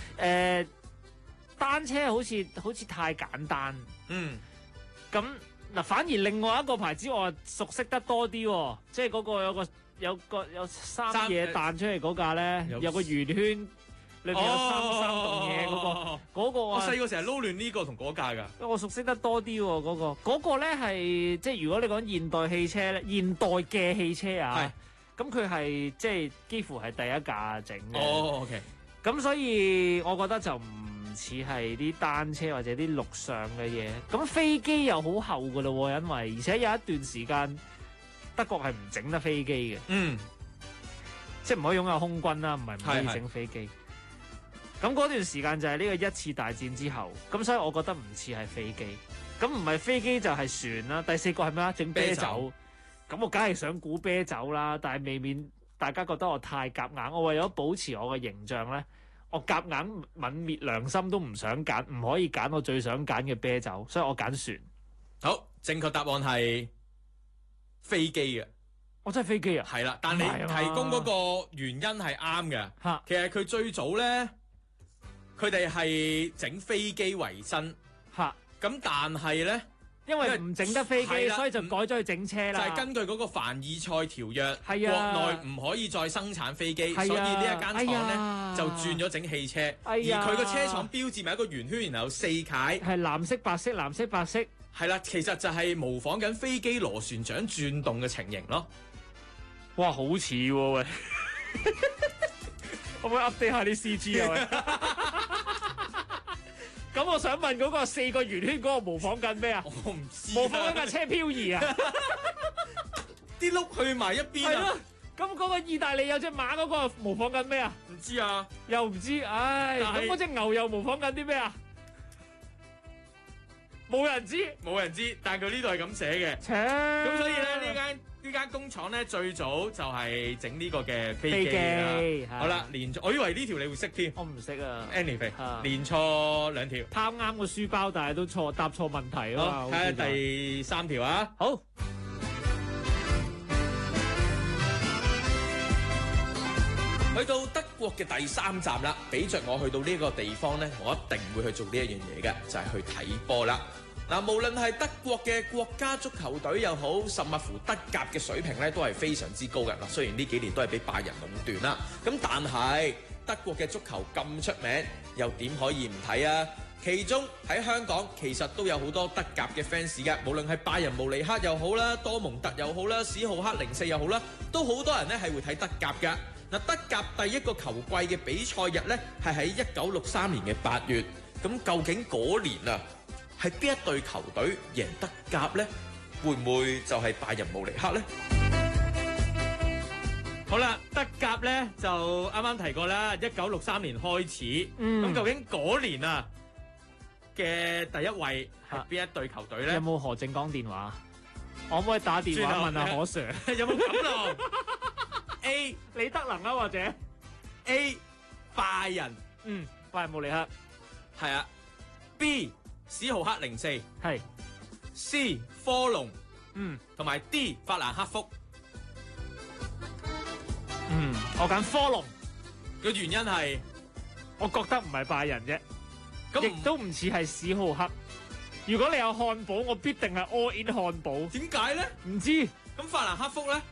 單車好似太簡單。咁嗱，反而另外一個牌子我熟悉得多啲喎，即係嗰個有三嘢彈出嚟嗰架咧，有個圓圈。裏面有三棟嘢嗰個我細個成日撈亂呢個同嗰架㗎。 我熟悉得多啲喎，嗰個咧係即係如果你講現代汽車咧，現代嘅汽車啊，咁佢係即係幾乎係第一架整嘅。 OK。 咁所以我覺得就唔似係啲單車或者啲陸上嘅嘢。咁飛機又好後㗎咯喎，因為而且有一段時間德國係唔整得飛機嘅。即係唔可以擁有空軍啦，唔可以整飛機。咁嗰段時間就係呢個一次大戰之後，咁所以我覺得唔似係飛機，咁唔係飛機就係船啦。第四個係咩啊？整啤酒，咁我梗係想估啤酒啦，但係未免大家覺得我太夾硬，我為咗保持我嘅形象咧，我夾硬泯滅良心都唔想揀，唔可以揀我最想揀嘅啤酒，所以我揀船。 好，正確答案係飛機嘅。 我真係飛機啊？ 係啦，但你提供嗰個原因係啱嘅。其實佢最早咧。佢哋係整飛機為真，咁但係咧， 因為唔整得飛機，所以就改咗去整車啦。 就係根據嗰個凡爾賽條約，國內唔可以再生產飛機，所以呢一間廠咧就轉咗整汽車。而佢個車廠標誌咪一個圓圈，然後4楷， 係藍色、白色、藍色、白色。 係啦，其實就係模仿緊飛機螺旋槳轉動嘅情形咯。 哇，好似喎喂！可唔可以 update 下啲 CG 啊？喂！咁我想問嗰個4個圓圈嗰個模仿緊咩啊？ 我唔知。 模仿緊架車漂移啊！ 啲轆去埋一邊啊！ 咁嗰個意大利有隻馬嗰個模仿緊咩啊？ 唔知啊， 又唔知，唉！咁嗰隻牛又模仿緊啲咩啊？冇人知，但係佢呢度係咁寫嘅。咁所以咧呢間工廠咧最早就係整呢個嘅飛機啦。好啦，我以為呢條你會識添。 我唔識啊。 Anyway，連錯2條。 貪啱個書包，但係都答錯問題啊嘛。 睇下第3條啊。 好。 去到德國嘅第3站啦，俾着我去到呢個地方咧，我一定會去做呢一樣嘢嘅，就係去睇波啦。 嗱，無論係德國嘅國家足球隊又好，甚至乎德甲嘅水平咧，都係非常之高嘅。嗱，雖然呢幾年都係俾拜仁壟斷啦，咁但係德國嘅足球咁出名，又點可以唔睇啊？其中喺香港其實都有好多德甲嘅 fans 嘅，無論係拜仁慕尼黑又好啦，多蒙特又好啦，史浩克04又好啦，都好多人咧係會睇德甲嘅。嗱，德甲第一個球季嘅比賽日咧係喺1963年嘅8月，咁究竟嗰年啊係邊一隊球隊贏德甲呢？會唔會就係拜仁慕尼黑呢？好啦，德甲呢就啱啱提過啦，1963年開始。咁究竟嗰年啊嘅第一位係邊一隊球隊呢？ 有冇何正剛電話？我可唔可以打電話問下何 Sir？ 有冇咁咯？A 李德能啊，或者 A 拜仁， 拜仁慕尼黑， 係啊。B 史浩克04， 係 C 科隆，同埋 D 法蘭克福。 我揀科隆嘅原因係， 我覺得唔係拜仁啫，咁亦都唔似係史浩克。如果你有漢堡，我必定係 all in 漢堡。 點解咧？ 唔知。 咁法蘭克福咧？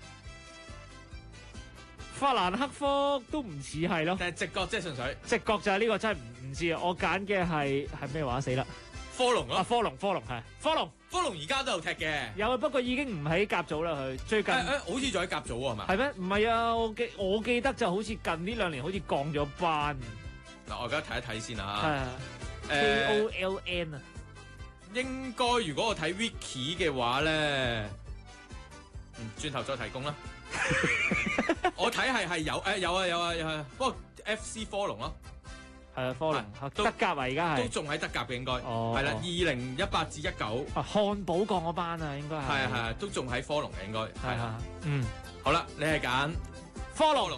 法蘭克福都唔似係咯。 但係直覺即係純粹。 直覺就係呢個真係唔知啊！我揀嘅係咩話？死啦！ 科隆咯。 科隆係科隆而家都有踢嘅。 有啊，不過已經唔喺甲組啦。佢最近好似仲喺甲組喎，係嘛？ 係咩？唔係啊！我記得就好似近呢2年好似降咗班。 嗱，我而家睇一睇先啊。 係啊。KOLN 啊。 應該如果我睇 Wiki 嘅話咧，轉頭再提供啦。我睇係有啊，不過 FC 科隆咯， 係啊，科隆德甲啊，而家係都仲喺德甲嘅應該，係啦，2018至19。 漢堡降咗班啊，應該係。 係都仲喺科隆嘅應該。係啊， 好啦，你係揀科隆，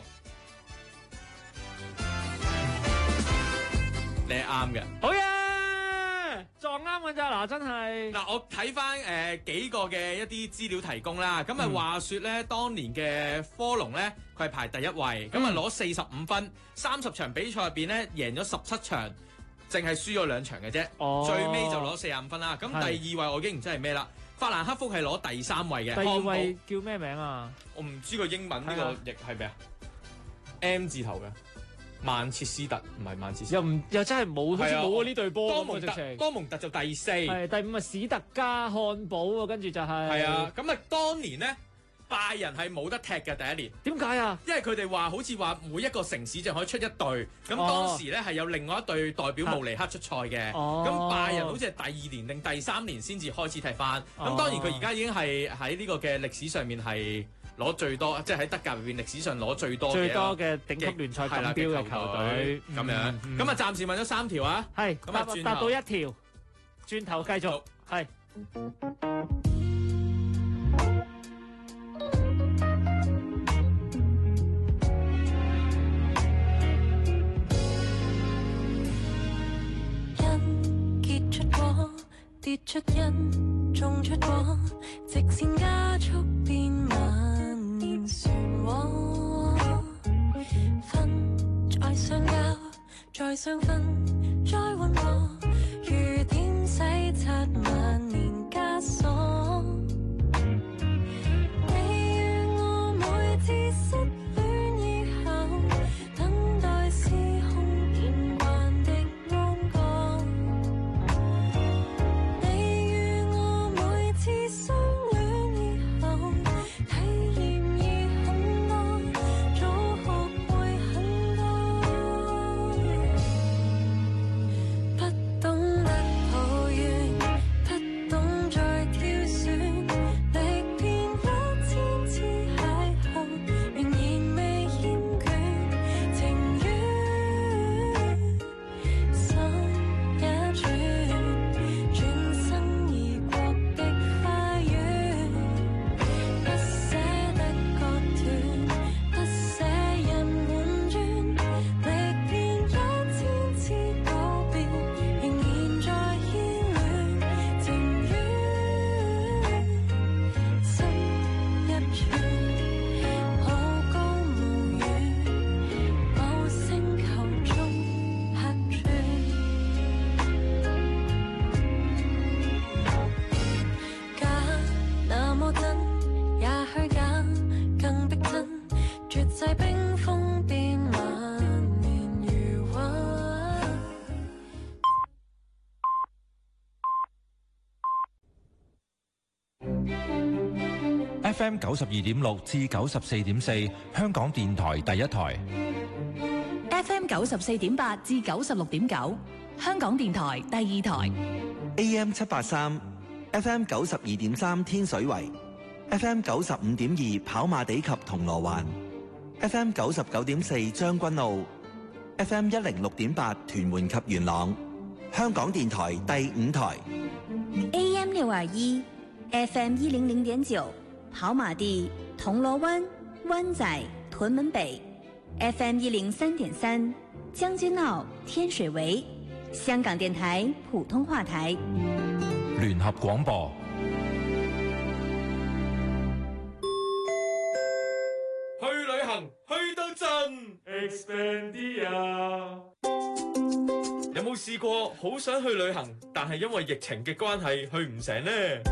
你係啱嘅。 好嘢！撞啱嘅咋嗱，真係嗱，我睇翻幾個嘅一啲資料提供啦。咁啊話説咧，當年嘅科隆咧，佢係排第一位，咁啊攞45分，30場比賽入邊咧贏咗17場，淨係輸咗2場嘅啫。最尾就攞45分啦。咁第二位我已經唔知係咩啦。法蘭克福係攞第3位嘅。 第2位叫咩名啊？ 我唔知個英文呢個譯係咩啊 ？M 字頭嘅。曼徹斯特唔係曼徹斯特， 又真係冇，好似冇呢隊波。 多蒙特就第4， 係第5啊，史特加漢堡啊，跟住就係。 係啊，咁啊，當年咧拜仁係冇得踢嘅第一年。 點解啊？ 因為佢哋話好似話每一個城市就可以出一隊，咁當時咧係有另外一隊代表慕尼黑出賽嘅。咁拜仁好似係第2年定第3年先至開始踢翻。咁當然佢而家已經係喺呢個嘅歷史上面係攞最多，即係喺德甲入邊歷史上攞最多嘅頂級聯賽錦標嘅球隊咁樣。咁啊，暫時問咗3條啊， 係咁啊，答到1條，轉頭繼續係。 因結出果，跌出因，種出果，直線加速變慢。漩渦，分再相交，再相分，再混和，如點洗刷萬年枷鎖。你與我每次失戀以後，等待時空變幻的安覺。你與我每次相戀以後，體驗早學會很多。 FM 92.6至94.4，香港電台第一台。 FM 94.8至96.9，香港電台第二台。 AM 783 FM 92.3天水圍 FM 95.2跑馬地及銅鑼灣 FM 99.4將軍澳 FM 106.8屯門及元朗，香港電台第五台。 AM 621 FM 100.9跑馬地、銅鑼灣、灣仔、屯門北 FM 103.3將軍澳、天水圍，香港電台普通話台。 聯合廣播。 去旅行去到盡 Expandia。有冇試過好想去旅行，但係因為疫情嘅關係去唔成呢？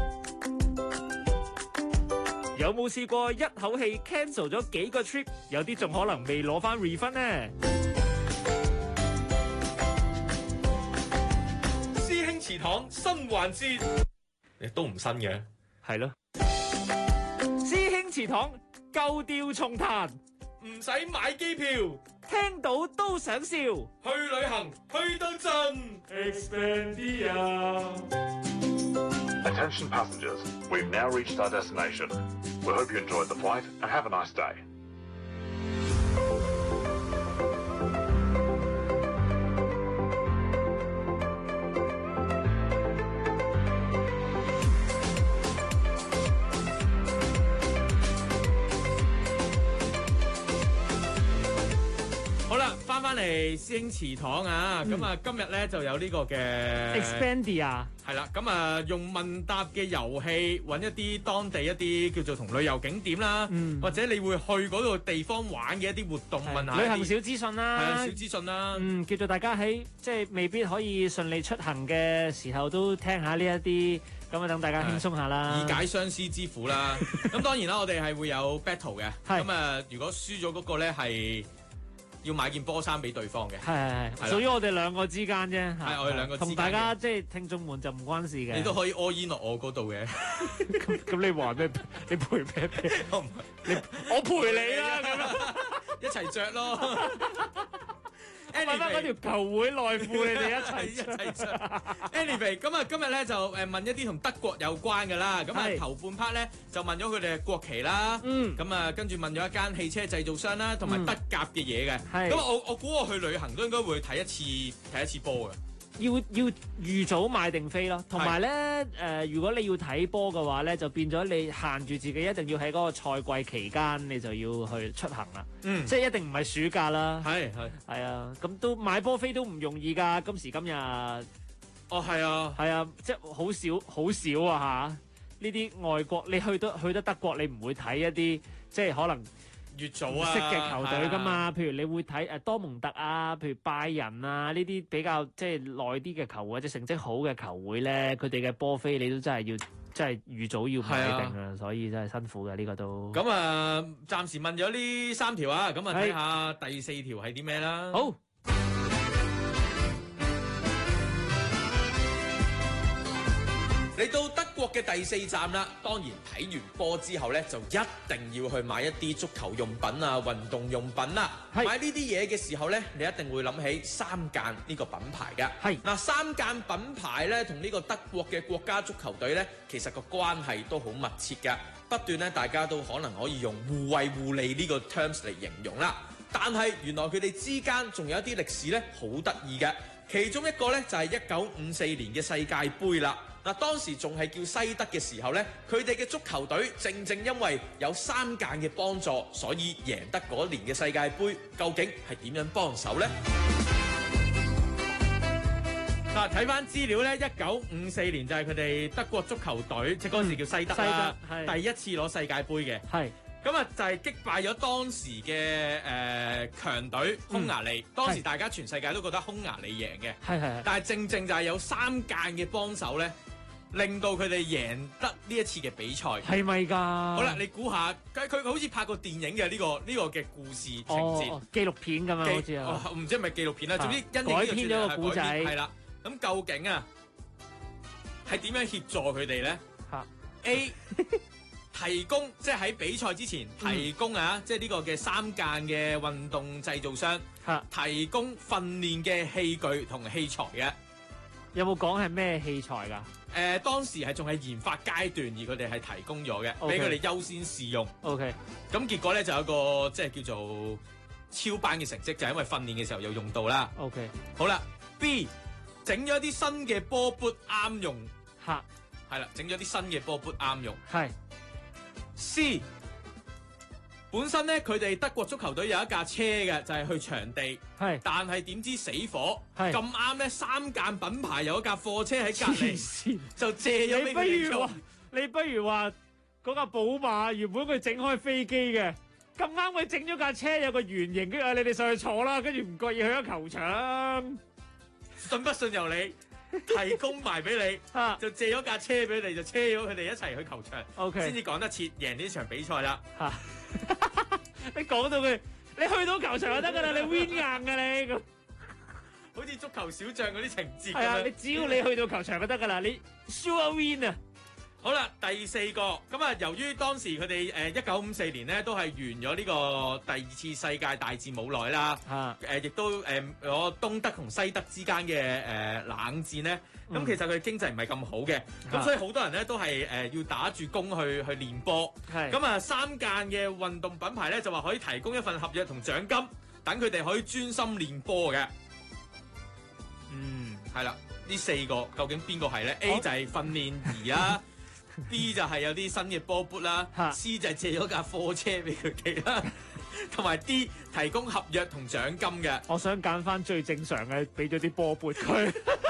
有冇試過一口氣 cancel 咗幾個 trip， 有啲仲可能未攞翻 refund 呢？ 師兄祠堂新環節，亦都唔新嘅， 係咯。師兄祠堂舊調重彈， 唔使買機票， 聽到都想笑。去旅行去到盡 Expandia。 Attention passengers, we've now reached our destination. We hope you enjoyed the flight and have a nice day. 好啦，翻嚟師兄祠堂啊，咁啊今日咧就有呢個嘅 Expandia。 係啦，咁啊用問答嘅遊戲揾一啲當地一啲叫做同旅遊景點啦，或者你會去嗰度地方玩嘅一啲活動，問下旅行小資訊啦， 係啊，小資訊啦， 叫做大家喺即係未必可以順利出行嘅時候都聽下呢一啲，咁啊等大家輕鬆下啦， 以解相思之苦啦。咁當然啦，我哋係會有 battle 嘅，咁啊如果輸咗嗰個咧係要買件波衫俾對方嘅， 係屬於我哋兩個之間啫， 係我哋兩個之間， 同大家即係聽眾們就唔關事嘅。 你都可以 all in 落我嗰度嘅。 咁你話咩？你陪咩？我陪你啦，咁樣一齊着咯。 買翻嗰條球會內褲，你哋一齊着。Anyway， 咁啊今日咧就問一啲同德國有關嘅啦。咁啊頭半 part 咧就問咗佢哋嘅國旗啦。咁啊跟住問咗一間汽車製造商啦，同埋德甲嘅嘢嘅。咁我估我去旅行都應該會睇一次波嘅。 要預早買定飛咯，同埋咧如果你要睇波嘅話咧，就變咗你限住自己一定要喺嗰個賽季期間，你就要去出行啦。即係一定唔係暑假啦。係啊，咁都買波飛都唔容易㗎，今時今日。哦， 係啊， 即係好少啊嚇！呢啲外國你去得德國，你唔會睇一啲即係可能越早啊識嘅球隊㗎嘛，譬如你會睇多蒙特啊，譬如拜仁啊呢啲比較即係耐啲嘅球會或者成績好嘅球會咧，佢哋嘅波飛你都真係要預早要買定啊，所以真係辛苦嘅呢個都。 咁啊，暫時問咗呢3條啊，咁啊睇下第4條係啲咩啦。 好。 嚟到德國嘅第4站啦，當然睇完波之後咧，就一定要去買一啲足球用品啊、運動用品啦。買呢啲嘢嘅時候咧，你一定會諗起三間呢個品牌嘅。嗱，三間品牌咧，同呢個德國嘅國家足球隊咧，其實個關係都好密切㗎。不斷咧，大家都可能可以用互惠互利呢個 terms 嚟形容啦。但係原來佢哋之間仲有一啲歷史咧，好得意嘅。其中一個咧就係1954年嘅世界盃啦。嗱，當時仲係叫西德嘅時候咧，佢哋嘅足球隊正因為有3間嘅幫助，所以贏得嗰年嘅世界盃。究竟係點樣幫手呢？嗱，睇翻資料咧，1954年就係佢哋德國足球隊，即係嗰陣時叫西德啦，第一次攞世界盃嘅。咁啊，就係擊敗咗當時嘅強隊匈牙利。當時大家全世界都覺得匈牙利贏嘅，但係正就係有3間嘅幫手咧，令到佢哋贏得呢一次嘅比賽。係咪㗎？好啦，你估下，佢好似拍過電影嘅呢個嘅故事情節， 紀錄片咁樣好似啊， 唔知係咪紀錄片啦。總之因應改編咗個故仔。 係啦，咁究竟啊係點樣協助佢哋咧？A 提供即係喺比賽之前提供即係呢個嘅3間嘅運動製造商提供訓練嘅器具同器材嘅。 有冇講係咩器材㗎？ 當時係仲係研發階段，而佢哋係提供咗嘅，俾佢哋優先試用。 OK， 咁結果咧就有個即係叫做超班嘅成績，就係因為訓練嘅時候有用到啦。 OK， 好啦 ，B 整咗啲新嘅波撥啱用，係啦，整咗啲新嘅波撥啱用。 係 C 本身咧，佢哋德國足球隊有一架車嘅，就係去場地。 係， 但係點知死火， 係咁啱咧，3間品牌有一架貨車喺隔離，就借咗俾佢哋做。 你不如話嗰架寶馬原本佢整開飛機嘅，咁啱佢整咗架車有個圓形，跟住你哋上去坐啦，跟住唔覺意去咗球場。 信不信由你，提供埋俾你，就借咗架車俾你，就車咗佢哋一齊去球場。 OK， 先至講得切贏呢場比賽啦。 你講到佢，你去到球場就得㗎啦，你 win 硬㗎你咁。 好似足球小將嗰啲情節咁係啊， 樣。 你只要你去到球場就得㗎啦，你 sure win 啊！ 好啦，第4個咁啊，由於當時佢哋1954年咧都係完咗呢個第2次世界大戰冇耐啦，亦都我東德同西德之間嘅冷戰咧，咁其實佢經濟唔係咁好嘅，咁所以好多人咧都係要打住工去練波，咁啊3間嘅運動品牌咧就話可以提供一份合約同獎金，等佢哋可以專心練波嘅。係啦，呢4個究竟邊個係咧？A 就係訓練儀啦。B 就係有啲新嘅波撥啦，C 就係借咗架貨車俾佢哋啦，同埋 D 提供合約同獎金嘅。 我想揀翻最正常嘅，俾咗啲波撥佢。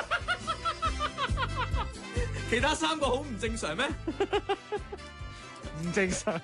其他3個好唔正常咩？ 唔正常。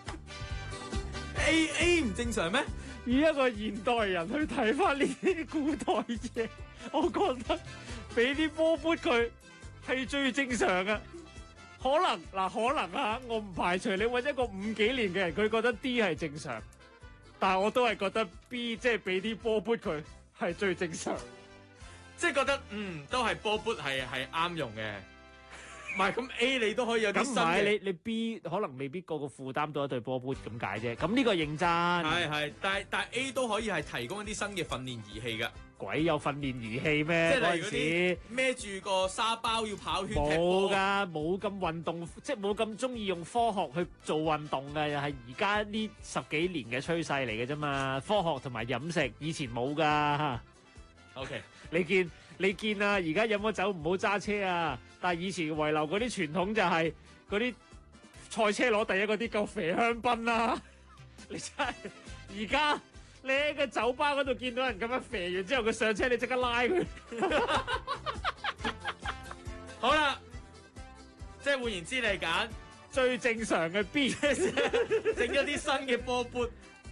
A 唔正常咩？ 以一個現代人去睇翻呢啲古代嘢，我覺得俾啲波撥佢係最正常嘅。可能我唔排除你揾一個5幾年嘅人，佢覺得 D 係正常，但係我都係覺得 B 即係俾啲波撥佢係最正常， 即係覺得都係波撥係啱用嘅。唔係咁 A 你都可以有啲新嘅。咁唔係你 B 可能未必個負擔到一對波撥咁解啫。咁呢個認真。 係，但係 A 都可以係提供一啲新嘅訓練儀器㗎。 鬼有訓練儀器咩？ 即係例如嗰啲孭住個沙包要跑圈踢波。 冇㗎，冇咁運動，即係冇咁中意用科學去做運動嘅，又係而家呢10幾年嘅趨勢嚟嘅啫嘛。科學同埋飲食以前冇㗎。 OK， 你見啊，而家飲咗酒唔好揸車啊！但係以前遺留嗰啲傳統就係嗰啲賽車攞第一嗰啲夠肥香檳啦。你真係而家你喺個酒吧嗰度見到人咁樣肥完之後，佢上車你即刻拉佢。 好啦，即係換言之，你揀最正常嘅 B， 整咗啲新嘅波撥。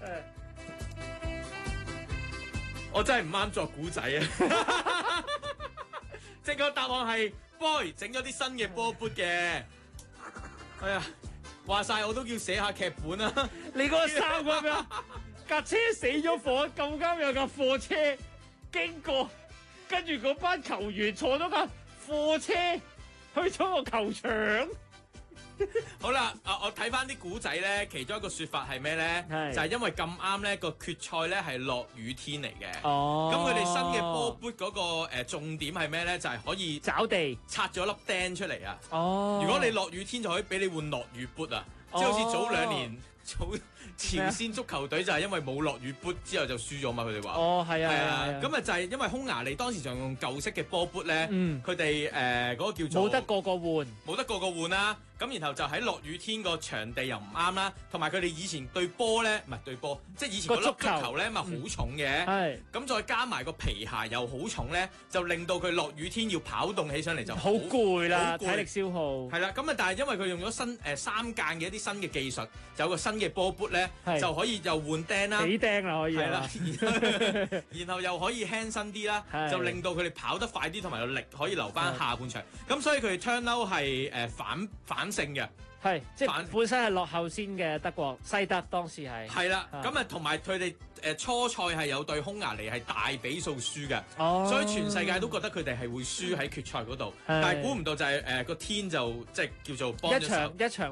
我真係唔啱作古仔啊！正確答案係 Boy 整咗啲新嘅波撥嘅。哎呀，話晒我都要寫下劇本啦。 你嗰個3個咩？架車死咗火，咁啱有架貨車經過，跟住嗰班球員坐咗架貨車去咗個球場。 好啦，我睇翻啲古仔咧，其中一個説法係咩咧？就係因為咁啱咧個決賽咧係落雨天嚟嘅。咁佢哋新嘅波撥嗰個重點係咩咧？就係可以找地拆咗粒釘出嚟啊！ 如果你落雨天就可以俾你換落雨撥啊！即係好似早2年朝鮮足球隊就係因為冇落雨撥之後就輸咗嘛，佢哋話。 係啊。 咁啊就係因為匈牙利當時仲用舊式嘅波撥咧，佢哋嗰個叫做冇得個換啦。咁然後就喺落雨天個場地又唔啱啦，同埋佢哋以前對波咧，唔係對波，即係以前個粒足球咧咪好重嘅，咁再加埋個皮鞋又好重咧，就令到佢落雨天要跑動起上嚟就好攰啦，體力消耗。 係啦，咁啊但係因為佢用咗新3間嘅一啲新嘅技術，就有個新嘅波撥咧，就可以又換釘啦， 起釘啦可以。 係啦，然後又可以輕身啲啦，就令到佢哋跑得快啲，同埋個力可以留翻下半場。咁所以佢哋 turnout 係反勝嘅， 即係本身係落後先嘅德國西德當時係。 係啦，咁啊同埋佢哋初賽係有對匈牙利係大比數輸嘅，所以全世界都覺得佢哋係會輸喺決賽嗰度，但係估唔到就係個天就即係叫做幫咗手。 一場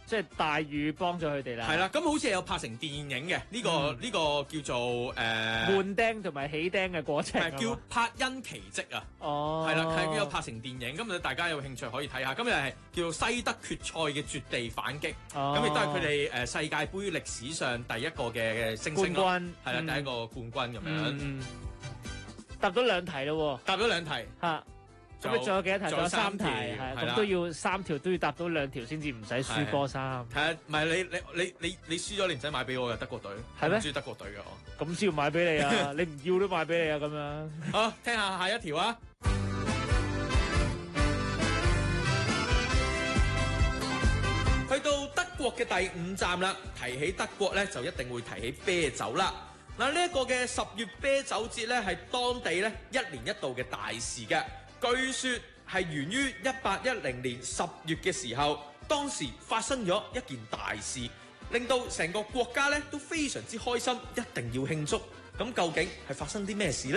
即係大雨幫咗佢哋啦。 係啦，咁好似係有拍成電影嘅呢個叫做換釘同埋起釘嘅過程， 叫拍因奇蹟啊。 哦， 係啦，係有拍成電影，咁大家有興趣可以睇下。今日係叫做西德決賽嘅絕地反擊，咁亦都係佢哋世界盃歷史上第一個嘅星星冠軍， 係啦，第一個冠軍咁樣。 答咗2題咯喎， 答咗2題嚇。咁你仲有幾多題？仲有3題，係咁都要3條都要答到2條先至唔使輸波衫。 係啊，唔係你輸咗，你唔使買俾我嘅德國隊， 係咩？ 我中意德國隊嘅我。 咁先要買俾你啊！你唔要都買俾你啊！咁樣。 好，聽下一條啊！去到德國嘅第5站啦，提起德國咧，就一定會提起啤酒啦。嗱，呢一個嘅10月啤酒節咧，係當地咧1年1度嘅大事嘅。據說係源於1810年10月嘅時候，當時發生咗一件大事，令到成個國家咧都非常之開心，一定要慶祝。咁究竟係發生啲咩事呢？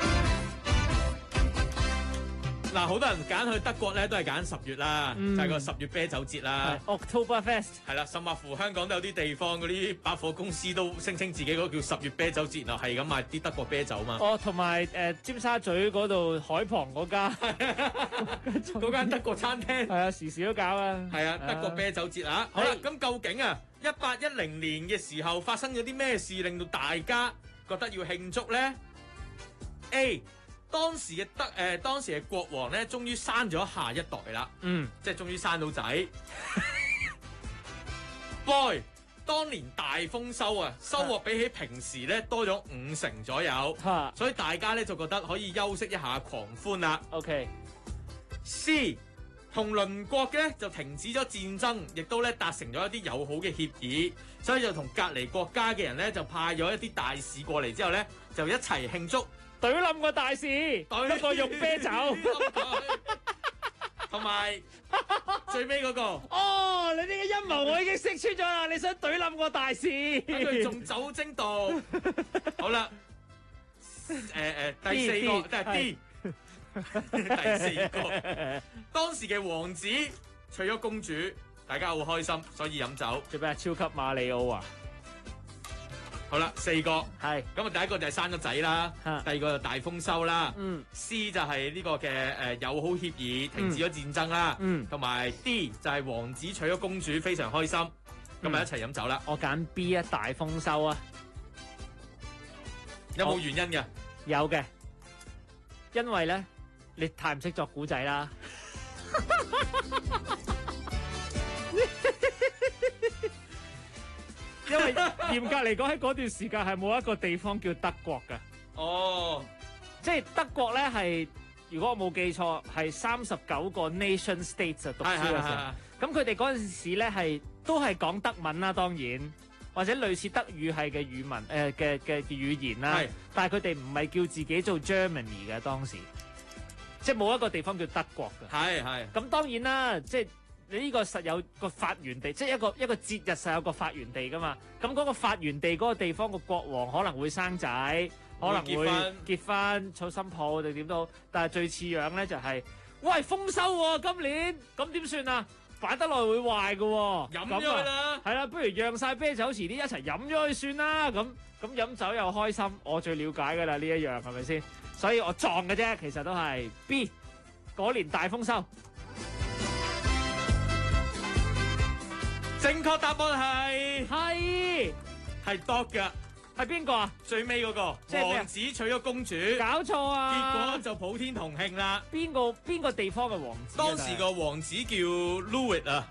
嗱，好多人揀去德國咧，都係揀10月啦，就係個10月啤酒節啦。 Oktoberfest 係啦，甚或乎香港都有啲地方嗰啲百貨公司都聲稱自己嗰個叫10月啤酒節啊，係咁賣啲德國啤酒嘛。 哦，同埋尖沙咀嗰度海旁嗰間德國餐廳，係啊，時時都搞啊。 係啊，德國啤酒節啊。好啦，咁究竟啊1810年嘅時候發生咗啲咩事，令到大家覺得要慶祝咧 ？A 當時嘅國王咧，終於生咗下一代啦，即係終於生到仔。Boy， 當年大豐收啊，收穫比起平時咧多咗50%左右，所以大家咧就覺得可以休息一下，狂歡啦。OK。C， 同鄰國嘅就停止咗戰爭，亦都咧達成咗一啲友好嘅協議，所以就同隔離國家嘅人咧就派咗一啲大使過嚟之後咧，就一齊慶祝。 懟冧個大使，不過用啤酒， 同埋最尾嗰個。 哦，你呢個陰謀我已經識穿咗啦！你想懟冧個大使， 等佢中酒精度。好啦，第4個都係 D。第4個，當時嘅王子娶咗公主，大家好開心，所以飲酒。 做咩？超級馬里奧啊！ 好啦，4個係咁啊，第一個就係生咗仔啦，第二個就大豐收啦，C 就係呢個嘅友好協議，停止咗戰爭啦，同埋 D 就係王子娶咗公主，非常開心，咁咪一齊飲酒啦。 我揀 B 啊，大豐收啊， 有冇原因嘅？ 有嘅，因為咧你太唔識作古仔啦。因為嚴格嚟講，喺嗰段時間係冇一個地方叫德國㗎。 哦， 即係德國咧係，如果我冇記錯，係39個 nation states 啊讀書嘅時候。咁佢哋嗰陣時咧係都係講德文啦，當然或者類似德語系嘅語文嘅語言啦。但係佢哋唔係叫自己做 Germany 嘅當時，即係冇一個地方叫德國嘅。咁當然啦，即係。你呢個實有個發源地，即係一個節日實有個發源地噶嘛。咁嗰個發源地嗰個地方個國王可能會生仔，可能會結婚、娶新抱定點都好。但係最似樣咧就係，喂豐收喎今年，咁點算啊？擺得耐會壞㗎喎， 飲咗佢啦。 係啦，不如釀晒啤酒，遲啲一齊飲咗佢算啦。咁飲酒又開心，我最了解㗎啦呢一樣係咪先？所以我撞嘅啫，其實都係 B 嗰年大豐收。 正確答案係 dog 㗎， 係邊個啊？ 最尾嗰個王子娶咗公主， 搞錯啊！ 結果就普天同慶啦。 邊個地方嘅王子？ 當時個王子叫 Ludwig 啊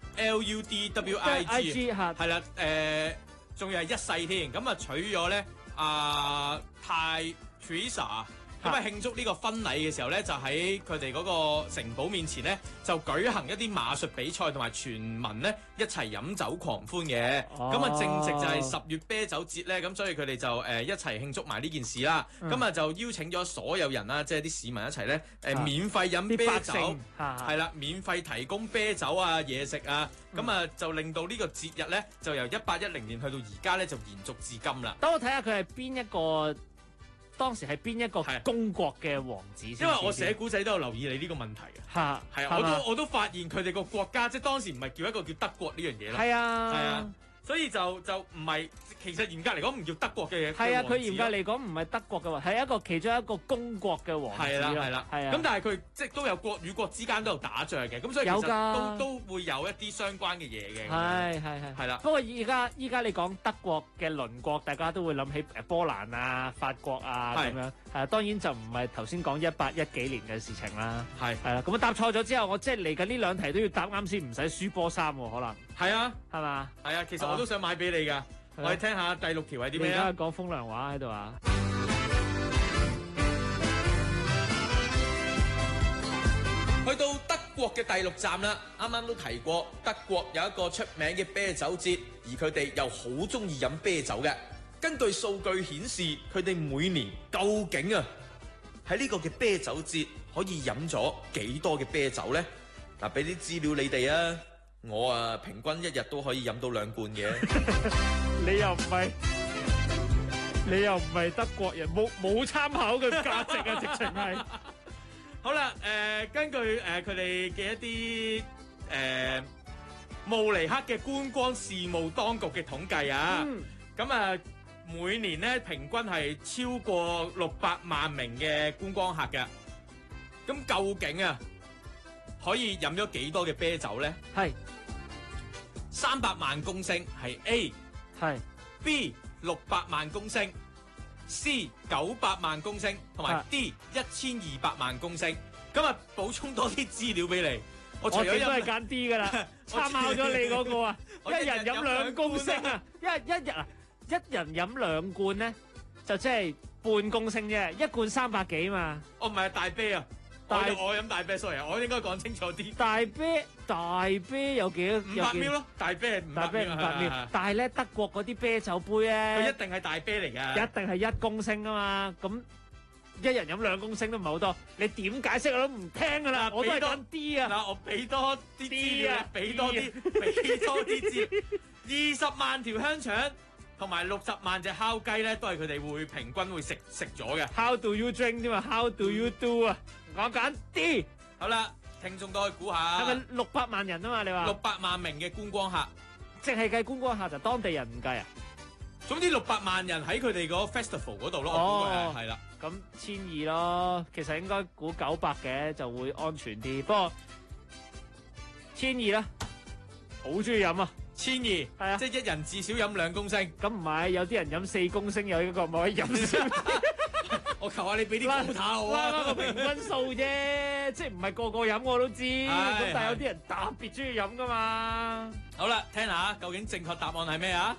，Ludwig 係啦，仲要係1世添。咁啊娶咗咧太 Teresa。咁啊慶祝呢個婚禮嘅時候咧，就喺佢哋嗰個城堡面前咧，就舉行一啲馬術比賽，同埋全民咧一齊飲酒狂歡嘅。咁啊正值就係10月啤酒節咧，咁所以佢哋就一齊慶祝埋呢件事啦。咁啊就邀請咗所有人啦，即係啲市民一齊咧免費飲啤酒，係啦，免費提供啤酒啊、嘢食啊。咁啊就令到呢個節日咧，就由1810年去到而家咧就延續至今啦。 等我睇下佢係邊一個當時係邊一個公國嘅王子先？ 因為我寫古仔都有留意你呢個問題嘅。係啊，我都發現佢哋個國家即係當時唔係叫一個叫德國呢樣嘢咯。 係啊， 係啊。所以就唔係，其實嚴格嚟講唔叫德國嘅嘢。 係啊，佢嚴格嚟講唔係德國嘅喎，係一個其中一個公國嘅王子。 係啦。咁但係佢即係都有國與國之間都有打仗嘅，咁所以其實都會有一啲相關嘅嘢嘅。係啦。不過依家你講德國嘅鄰國，大家都會諗起波蘭啊、法國啊咁樣。係當然就唔係頭先講1810幾年嘅事情啦。係啦。咁答錯咗之後，我即係嚟緊呢兩題都要答啱先，唔使輸波衫喎，可能。係啊。係嘛？係啊，其實我都想買俾你㗎。我哋聽下第6條係啲咩啊？ 而家講風涼話喺度啊！ 去到德國嘅第6站啦，啱啱都提過，德國有一個出名嘅啤酒節，而佢哋又好中意飲啤酒嘅。根據數據顯示，佢哋每年究竟啊喺呢個嘅啤酒節可以飲咗幾多嘅啤酒咧？嗱，俾啲資料你哋啊！我啊，平均一日都可以飲到2罐嘅。 你又唔係德國人，冇參考嘅價值啊！直情係。 好啦，根據佢哋嘅一啲慕尼黑嘅觀光事務當局嘅統計啊，咁每年咧平均係超過600萬名嘅觀光客嘅。咁究竟啊可以飲咗幾多嘅啤酒咧？係300萬公升係 A， 係 B 600萬公升 ，C 900萬公升，同埋 D 1200萬公升。今日補充多啲資料俾你。我除咗都係揀 D 噶啦，參考咗你嗰個啊，一人飲2公升啊，一人飲2罐咧，就即係半公升啫，1罐300幾嘛。 我唔係大啤啊。我飲大啤 sorry， 我應該講清楚啲。大啤有幾多 ？500 ml 咯，大啤係500 ml。 但係咧，德國嗰啲啤酒杯咧， 佢一定係大啤嚟㗎。 一定係1公升啊嘛，咁一人飲2公升都唔係好多。你點解釋我都唔聽㗎啦，我都係揀 D 啊。 嗱，我俾多啲資料，俾多啲資料。20萬條香腸同埋60萬隻烤雞咧，都係佢哋會平均會食咗嘅。 How do you drink 啫嘛 ？How do you do 啊？我揀 D。 好啦，聽眾都可以估下。 係咪600萬人啊嘛？你話 600萬名嘅觀光客， 淨係計觀光客就當地人唔計啊？ 總之600萬人喺佢哋個 festival 嗰度咯。我估係啦。 咁1200咯，其實應該估900嘅就會安全啲。不過1200啦，好中意飲啊！1200係啊，即係一人至少飲2公升。咁唔係，有啲人飲4公升，有一個唔可以飲少啲。 我求下你俾啲高頭啊！ 拉個平均數啫，即係唔係個個飲我都知。咁但係有啲人特別中意飲噶嘛。 好啦，聽下究竟正確答案係咩啊？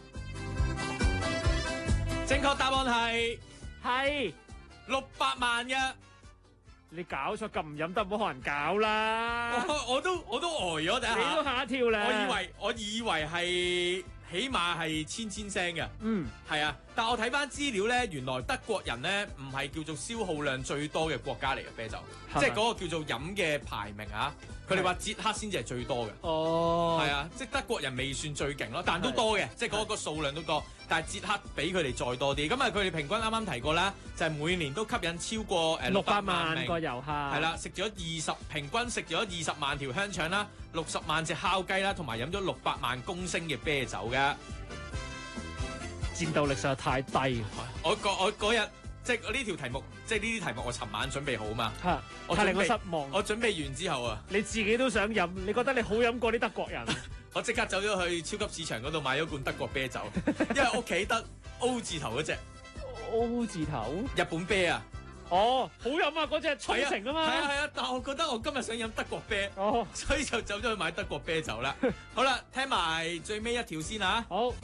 正確答案係600萬嘅。 你搞錯，咁唔飲得冇可能搞啦！ 我都呆咗，第一下。 你都嚇一跳咧！ 我以為係起碼係千聲嘅。係啊，但我睇翻資料咧，原來德國人咧唔係叫做消耗量最多嘅國家嚟嘅啤酒，即係嗰個叫做飲嘅排名啊。佢哋話捷克先至係最多嘅。係啊，即係德國人未算最勁咯，但都多嘅，即係嗰個數量都多。但係捷克比佢哋再多啲。咁啊，佢哋平均啱啱提過啦，就係每年都吸引超過 600萬個遊客。 係啦，平均食咗20萬條香腸啦，60萬隻烤雞啦，同埋飲咗600萬公升嘅啤酒嘅。 戰鬥力實在太低。 我嗰日即係呢條題目，即係呢啲題目，我尋晚準備好嘛。 太令我失望。 我準備完之後啊， 你自己都想飲，你覺得你好飲過啲德國人？ 我即刻走咗去超級市場嗰度買咗罐德國啤酒，因為屋企得 O 字頭嗰隻。 O 字頭？ 日本啤啊！ 好飲啊！嗰隻沖繩啊嘛。 係啊，但係我覺得我今日想飲德國啤，所以就走咗去買德國啤酒啦。好啦，聽埋最尾一條先啊。 好。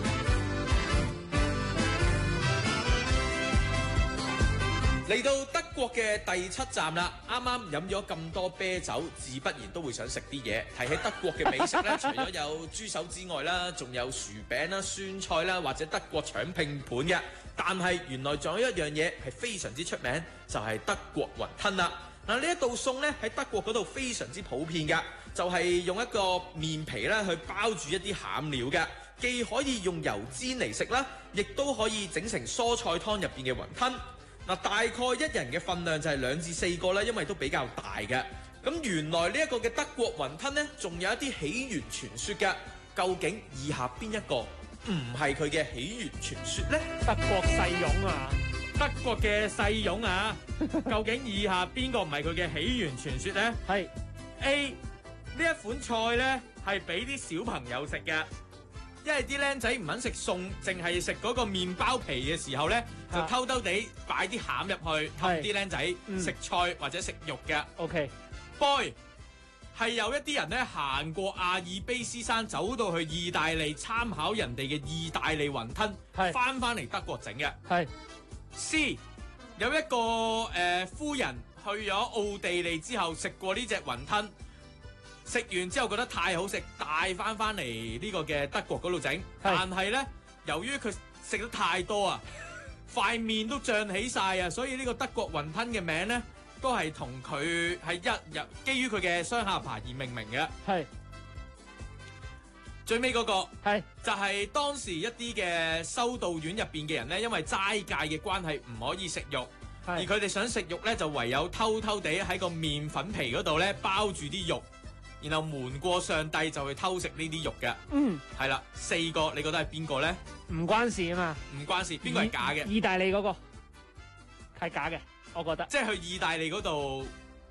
嚟到德國嘅第7站啦，啱啱飲咗咁多啤酒，自不然都會想食啲嘢。提起德國嘅美食咧，除咗有豬手之外啦，仲有薯餅啦、酸菜啦，或者德國腸拼盤嘅。但係原來仲有一樣嘢係非常之出名，就係德國雲吞啦。嗱，呢一道餸咧喺德國嗰度非常之普遍㗎，就係用一個麵皮咧去包住一啲餡料嘅，既可以用油煎嚟食啦，亦都可以整成蔬菜湯入邊嘅雲吞。 嗱，大概一人嘅份量就係2至4個啦，因為都比較大嘅。咁原來呢一個嘅德國雲吞呢，仲有一啲起源傳說嘅。究竟以下邊一個唔係佢嘅起源傳說呢？ 德國細蓉啊，德國嘅細蓉啊，究竟以下邊個唔係佢嘅起源傳說呢？係 A 呢一款菜呢係俾啲小朋友食嘅，因為啲僆仔唔肯食餸，淨係食嗰個麵包皮嘅時候呢，就偷偷地擺啲餡入去氹啲僆仔食菜或者食肉嘅。OK Boy 係有一啲人咧行過阿爾卑斯山，走到去意大利參考人哋嘅意大利雲吞，翻嚟德國整嘅。係 C 有一個夫人去咗奧地利之後食過呢隻雲吞，食完之後覺得太好食，帶翻嚟呢個嘅德國嗰度整。但係咧，由於佢食得太多啊，塊面都脹起晒啊，所以呢個德國雲吞嘅名咧，都係同佢係基於佢嘅雙下巴而命名嘅。係最尾嗰個係就係當時一啲嘅修道院入邊嘅人咧，因為齋戒嘅關係唔可以食肉，而佢哋想食肉咧，就唯有偷偷地喺個麵粉皮嗰度咧包住啲肉，然後瞞過上帝就去偷食呢啲肉嘅。係啦，4個你覺得係邊個咧？唔關事啊嘛，唔關事，邊個係假嘅？意大利嗰個係假嘅。我覺得即係去意大利嗰度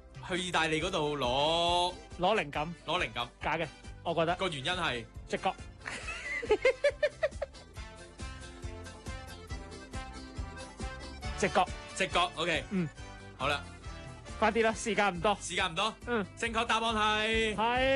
攞靈感，假嘅。我覺得個原因係直覺，直覺。OK， 好啦，快啲啦，時間唔多。正確答案係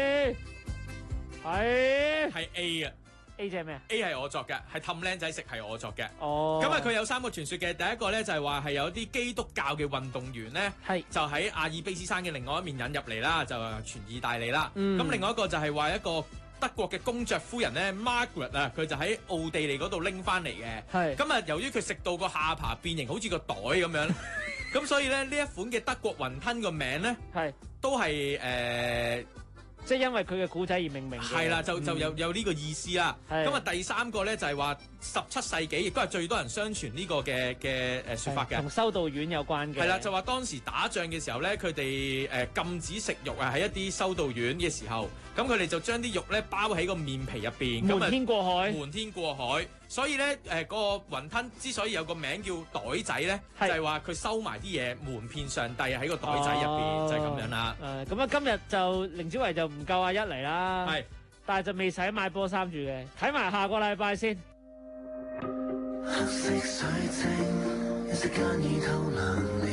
A 啊。A 即係咩啊 ？A 係我作嘅，係氹僆仔食係我作嘅。哦，咁啊佢有3個傳說嘅，第一個咧就係話係有啲基督教嘅運動員咧，就喺阿爾卑斯山嘅另外一面引入嚟啦，就傳意大利啦。咁另外一個就係話一個德國嘅公爵夫人咧 Margaret 啊，佢就喺奧地利嗰度拎翻嚟嘅。咁啊由於佢食到個下巴變形，好似個袋咁樣，咁所以咧呢一款嘅德國雲吞個名咧都係即係因為佢嘅古仔而命名嘅。係啦，就有呢個意思啦。咁啊，第3個咧就係話17世紀，亦都係最多人相傳呢個嘅説法嘅。同修道院有關嘅。係啦，就話當時打仗嘅時候咧，佢哋禁止食肉啊，喺一啲修道院嘅時候，咁佢哋就將啲肉咧包喺個面皮入邊，瞞天過海。所以咧個雲吞之所以有個名叫袋仔咧，就係話佢收埋啲嘢瞞騙上帝喺個袋仔入邊，就係咁樣啦。咁啊，今日就凌子維就唔夠阿一嚟啦，但係就未使買波衫住嘅，睇埋下個禮拜先。黑色水晶，一息間已透亮了。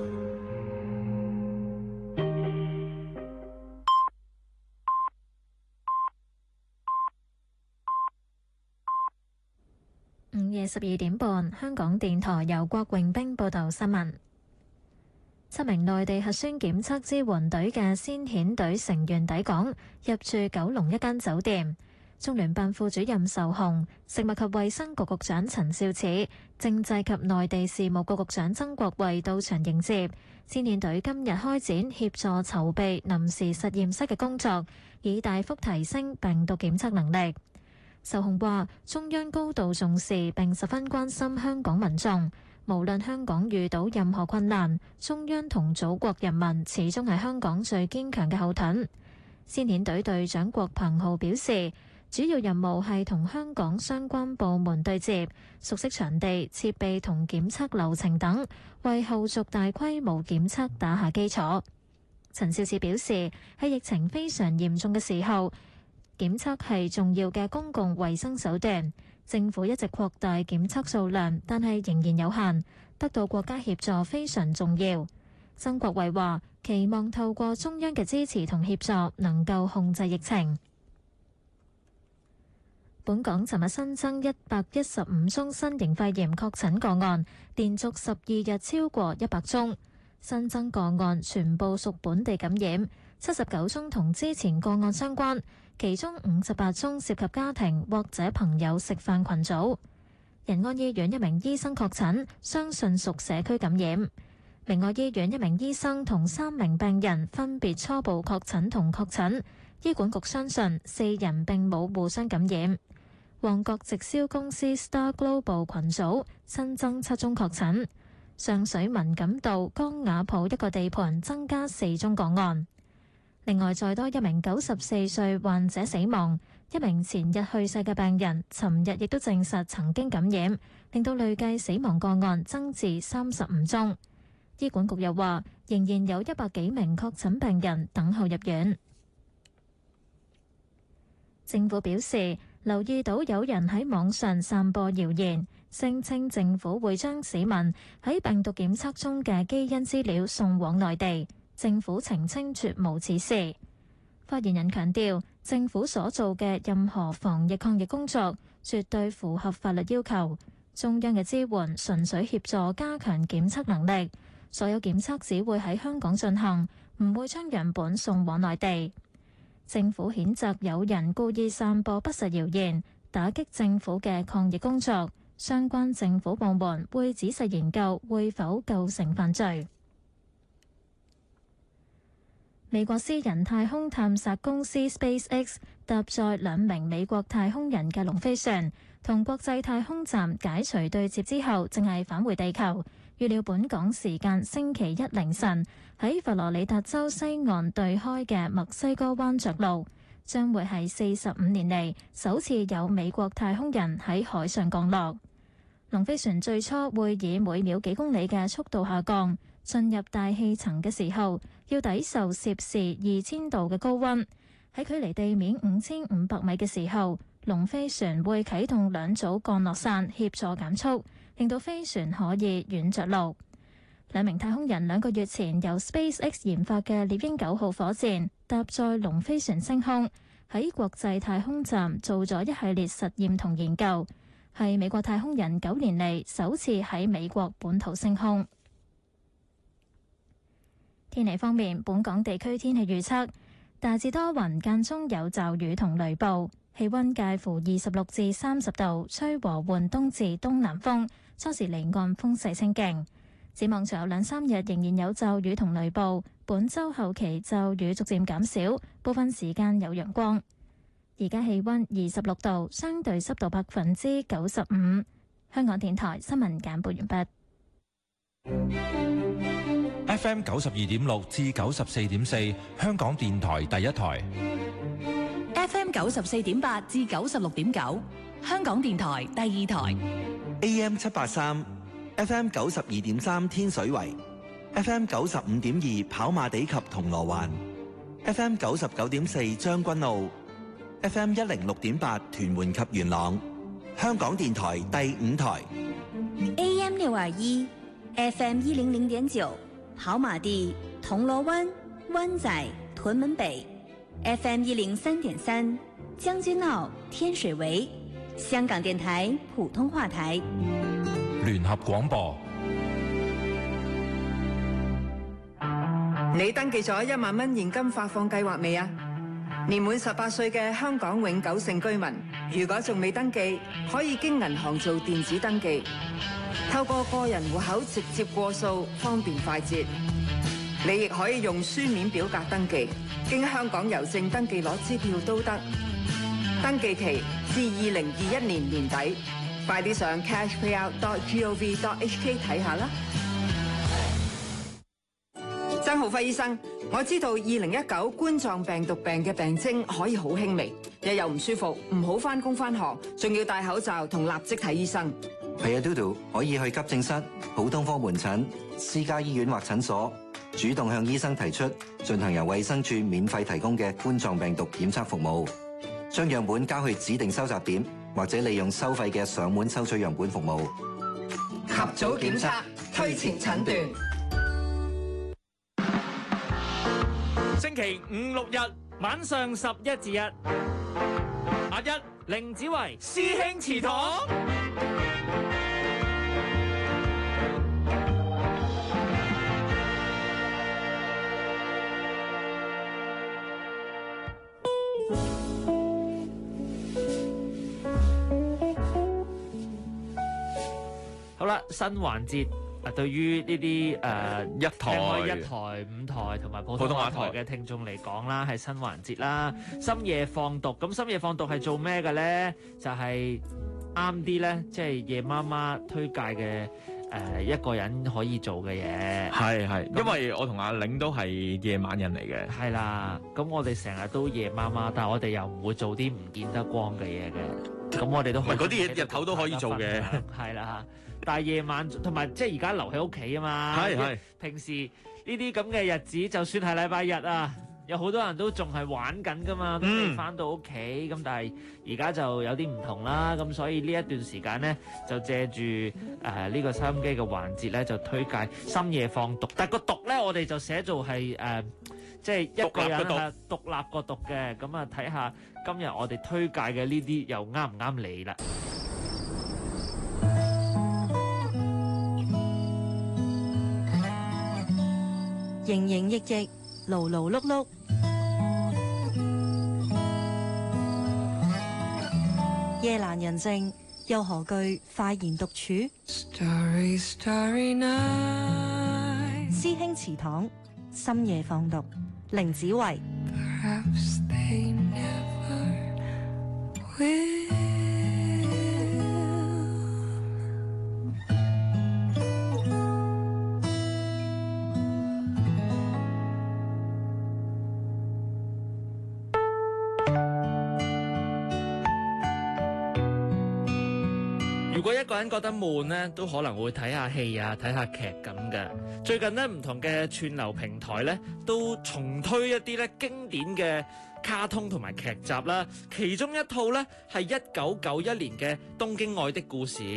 午夜12點半，香港電台由郭榮兵報道新聞。7名內地核酸檢測支援隊嘅先遣隊成員抵港，入住九龍一間酒店。中聯辦副主任仇鴻、食物及衛生局局長陳肇始、政制及內地事務局局長曾國衛到場迎接。先遣隊今日開展協助籌備臨時實驗室嘅工作，以大幅提升病毒檢測能力。仇鴻話：中央高度重視並十分關心香港民眾，無論香港遇到任何困難，中央同祖國人民始終係香港最堅強嘅後盾。先遣隊隊長郭鵬浩表示，主要任務係同香港相關部門對接，熟悉場地、設備同檢測流程等，為後續大規模檢測打下基礎。陳肇始表示，喺疫情非常嚴重嘅時候，檢測係重要嘅公共衛生手段，政府一直擴大檢測數量，但係仍然有限，得到國家協助非常重要。曾國衛話：期望透過中央嘅支持同協助，能夠控制疫情。本港尋日新增115宗新型肺炎確診個案，連續12日超過100宗。新增個案全部屬本地感染，79宗同之前個案相關。其中58宗涉及家庭或者朋友食飯群組。仁安醫院一名醫生確診，相信屬社區感染。明愛醫院一名醫生同3名病人分別初步確診同確診，醫管局相信4人並冇互相感染。旺角直銷公司 Star Global 群組新增7宗確診。 上水文錦道江雅浦一個地盤增加4宗個案。另外，再多一名94歲患者死亡，一名前日去世嘅病人，尋日亦都證實曾經感染，令到累計死亡個案增至35宗。醫管局又話，仍然有100幾名確診病人等候入院。政府表示，留意到有人喺網上散播謠言，聲稱政府會將市民喺病毒檢測中嘅基因資料送往內地。政府澄清絕無此事。發言人強調，政府所做嘅任何防疫抗疫工作絕對符合法律要求。中央嘅支援純粹協助加強檢測能力，所有檢測只會喺香港進行，唔會將樣本送往內地。政府譴責有人故意散播不實謠言，打擊政府嘅抗疫工作。相關政府部門會仔細研究會否構成犯罪。美國私人太空探索公司 SpaceX 搭載2名美國太空人嘅龍飛船，同國際太空站解除對接之後，正係返回地球。預料本港時間星期一凌晨喺佛羅里達州西岸對開嘅墨西哥灣着陸，將會係45年嚟首次有美國太空人喺海上降落。龍飛船最初會以每秒幾公里嘅速度下降，進入大氣層嘅時候要抵受攝氏2000度嘅高溫。喺距離地面5500米嘅時候，龍飛船會啟動2組降落傘協助減速，令到飛船可以軟着陸。2名太空人2個月前由 SpaceX 研發嘅獵鷹9號火箭搭載龍飛船升空，喺國際太空站做咗一系列實驗同研究，係美國太空人9年嚟首次喺美國本土升空。天氣方面，本港地區天氣預測大致多雲，間中有驟雨同雷暴，氣溫介乎26至30度，吹和緩東至東南風，初時離岸風勢清勁。展望仲有2-3日仍然有驟雨同雷暴，本週後期驟雨逐漸減少，部分時間有陽光。而家氣溫26度，相對濕度95%。香港電台新聞簡報完畢。 FM 92.6至94.4，香港電台第一台。 FM 94.8至96.9，香港電台第二台。 AM 783 FM 92.3天水圍 FM 95.2跑馬地及銅鑼灣 FM 99.4將軍澳 FM 106.8屯門及元朗，香港電台第五台。 AM 621 FM 100.9跑馬地、銅鑼灣、灣仔、屯門北 FM 103.3將軍澳、天水圍，香港電台普通話台。 聯合廣播。 你登記咗1萬蚊現金發放計劃未啊？年滿18歲嘅香港永久性居民，如果仲未登記，可以經銀行做電子登記，透過個人戶口直接過數，方便快捷。你亦可以用書面表格登記，經香港郵政登記攞支票都得。登記期至2021年年底，快啲上 cashpayout.gov.hk 睇下啦。曾浩輝醫生，我知道2019冠狀病毒病嘅病徵可以好輕微，日又唔舒服，唔好返工返學，仲要戴口罩同立即睇醫生。 係啊，嘟嘟可以去急症室、普通科門診、私家醫院或診所，主動向醫生提出進行由衛生署免費提供嘅冠狀病毒檢測服務，將樣本交去指定收集點，或者利用收費嘅上門收取樣本服務。 及早檢測，推前診斷。 星期5、6日晚上11至1，阿一凌子維師兄祠堂。好啦，新環節。對於呢啲一台、5台同埋普通話台嘅聽眾嚟講啦，係新環節啦。深夜放毒，咁深夜放毒係做咩嘅咧？就係啱啲咧，即係夜媽媽推介嘅一個人可以做嘅嘢。 係，因為我同阿玲都係夜晚人嚟嘅。 係啦，咁我哋成日都夜媽媽，但係我哋又唔會做啲唔見得光嘅嘢嘅。咁我哋都可以嗰啲嘢日頭都可以做嘅。 係啦，但係夜晚同埋即係而家留喺屋企啊嘛。係。平時呢啲咁嘅日子，就算係禮拜日啊，有好多人都仲係玩緊噶嘛，都未翻到屋企。咁但係而家就有啲唔同啦。咁所以呢一段時間咧，就借住呢個收音機嘅環節咧，就推介深夜放讀。但係個讀咧，我哋就寫做係即係一個人係獨立個讀嘅。咁啊，睇下今日我哋推介嘅呢啲又啱唔啱你啦。 營營役役，勞勞碌碌，夜闌人靜，又何懼快言獨處？ Starry, starry night. 師兄祠堂，深夜放讀，凌子維。 Perhaps they never will. 如果一個人覺得悶咧，都可能會睇下戲啊，睇下劇咁嘅。最近咧，唔同嘅串流平台咧，都重推一啲咧經典嘅卡通同埋劇集啦。其中一套咧係1991年嘅《東京愛的故事》。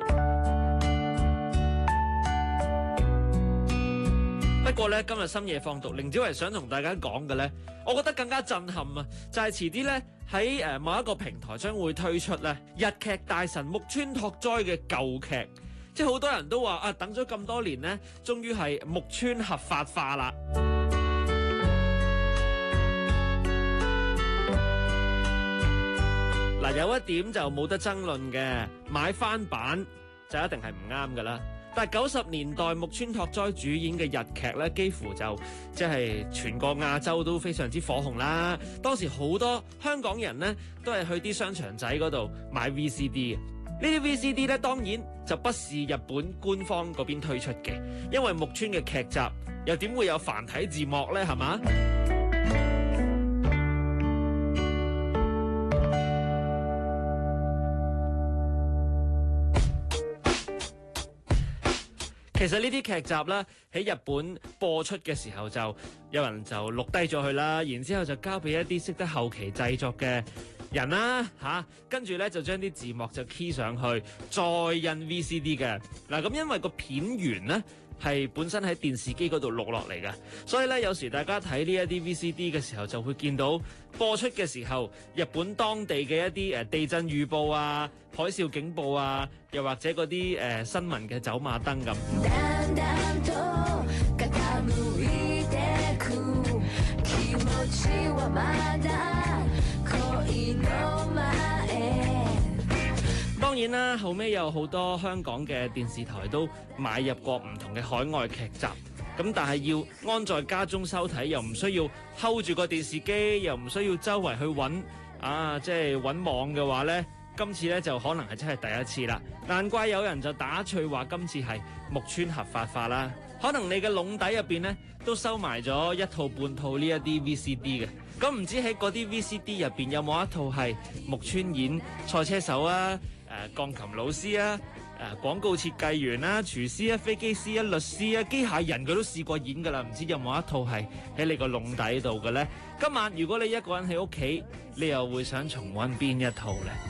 不過咧，今日深夜放讀，凌子維想同大家講嘅咧，我覺得更加震撼啊！就係遲啲咧喺某一個平台將會推出咧日劇大神木村拓哉嘅舊劇，即係好多人都話啊，等咗咁多年咧，終於係木村合法化啦。嗱，有一點就冇得爭論嘅，買翻版就一定係唔啱㗎啦。但係90年代木村拓哉主演嘅日劇咧，幾乎就即係全個亞洲都非常之火紅啦。當時好多香港人咧都係去啲商場仔嗰度買 VCD 嘅。呢啲 VCD 咧當然就不是日本官方嗰邊推出嘅，因為木村嘅劇集又點會有繁體字幕咧？係嘛？其實呢啲劇集咧喺日本播出嘅時候，就有人就錄低咗佢啦，然之後就交俾一啲識得後期製作嘅人啦嚇，跟住咧就將啲字幕就 key 上去，再印 VCD 嘅。嗱，咁因為個片源咧係本身喺電視機嗰度錄落嚟嘅，所以咧有時大家睇呢一啲 VCD 嘅時候，就會見到播出嘅時候日本當地嘅一啲地震預報啊、海嘯警報啊，又或者嗰啲新聞嘅走馬燈咁。當然啦，後尾有好多香港嘅電視台都買入過唔同嘅海外劇集，咁但係要安在家中收睇，又唔需要 hold 住個電視機，又唔需要周圍去揾即係揾網嘅話呢，今次呢就可能係真係第一次啦。難怪有人就打趣話今次係木村合法化啦。可能你嘅籠底入邊呢都收埋咗一套半套呢一啲 VCD 嘅，咁唔知喺嗰啲 VCD 入邊有冇一套係木村演賽車手啊、鋼琴老師啊、廣告設計員啊、廚師啊、飛機師啊、律師啊、機械人，佢都試過演㗎啦，唔知有冇一套係喺你個籠底度嘅呢？今晚如果你一個人喺屋企，你又會想重溫邊一套呢？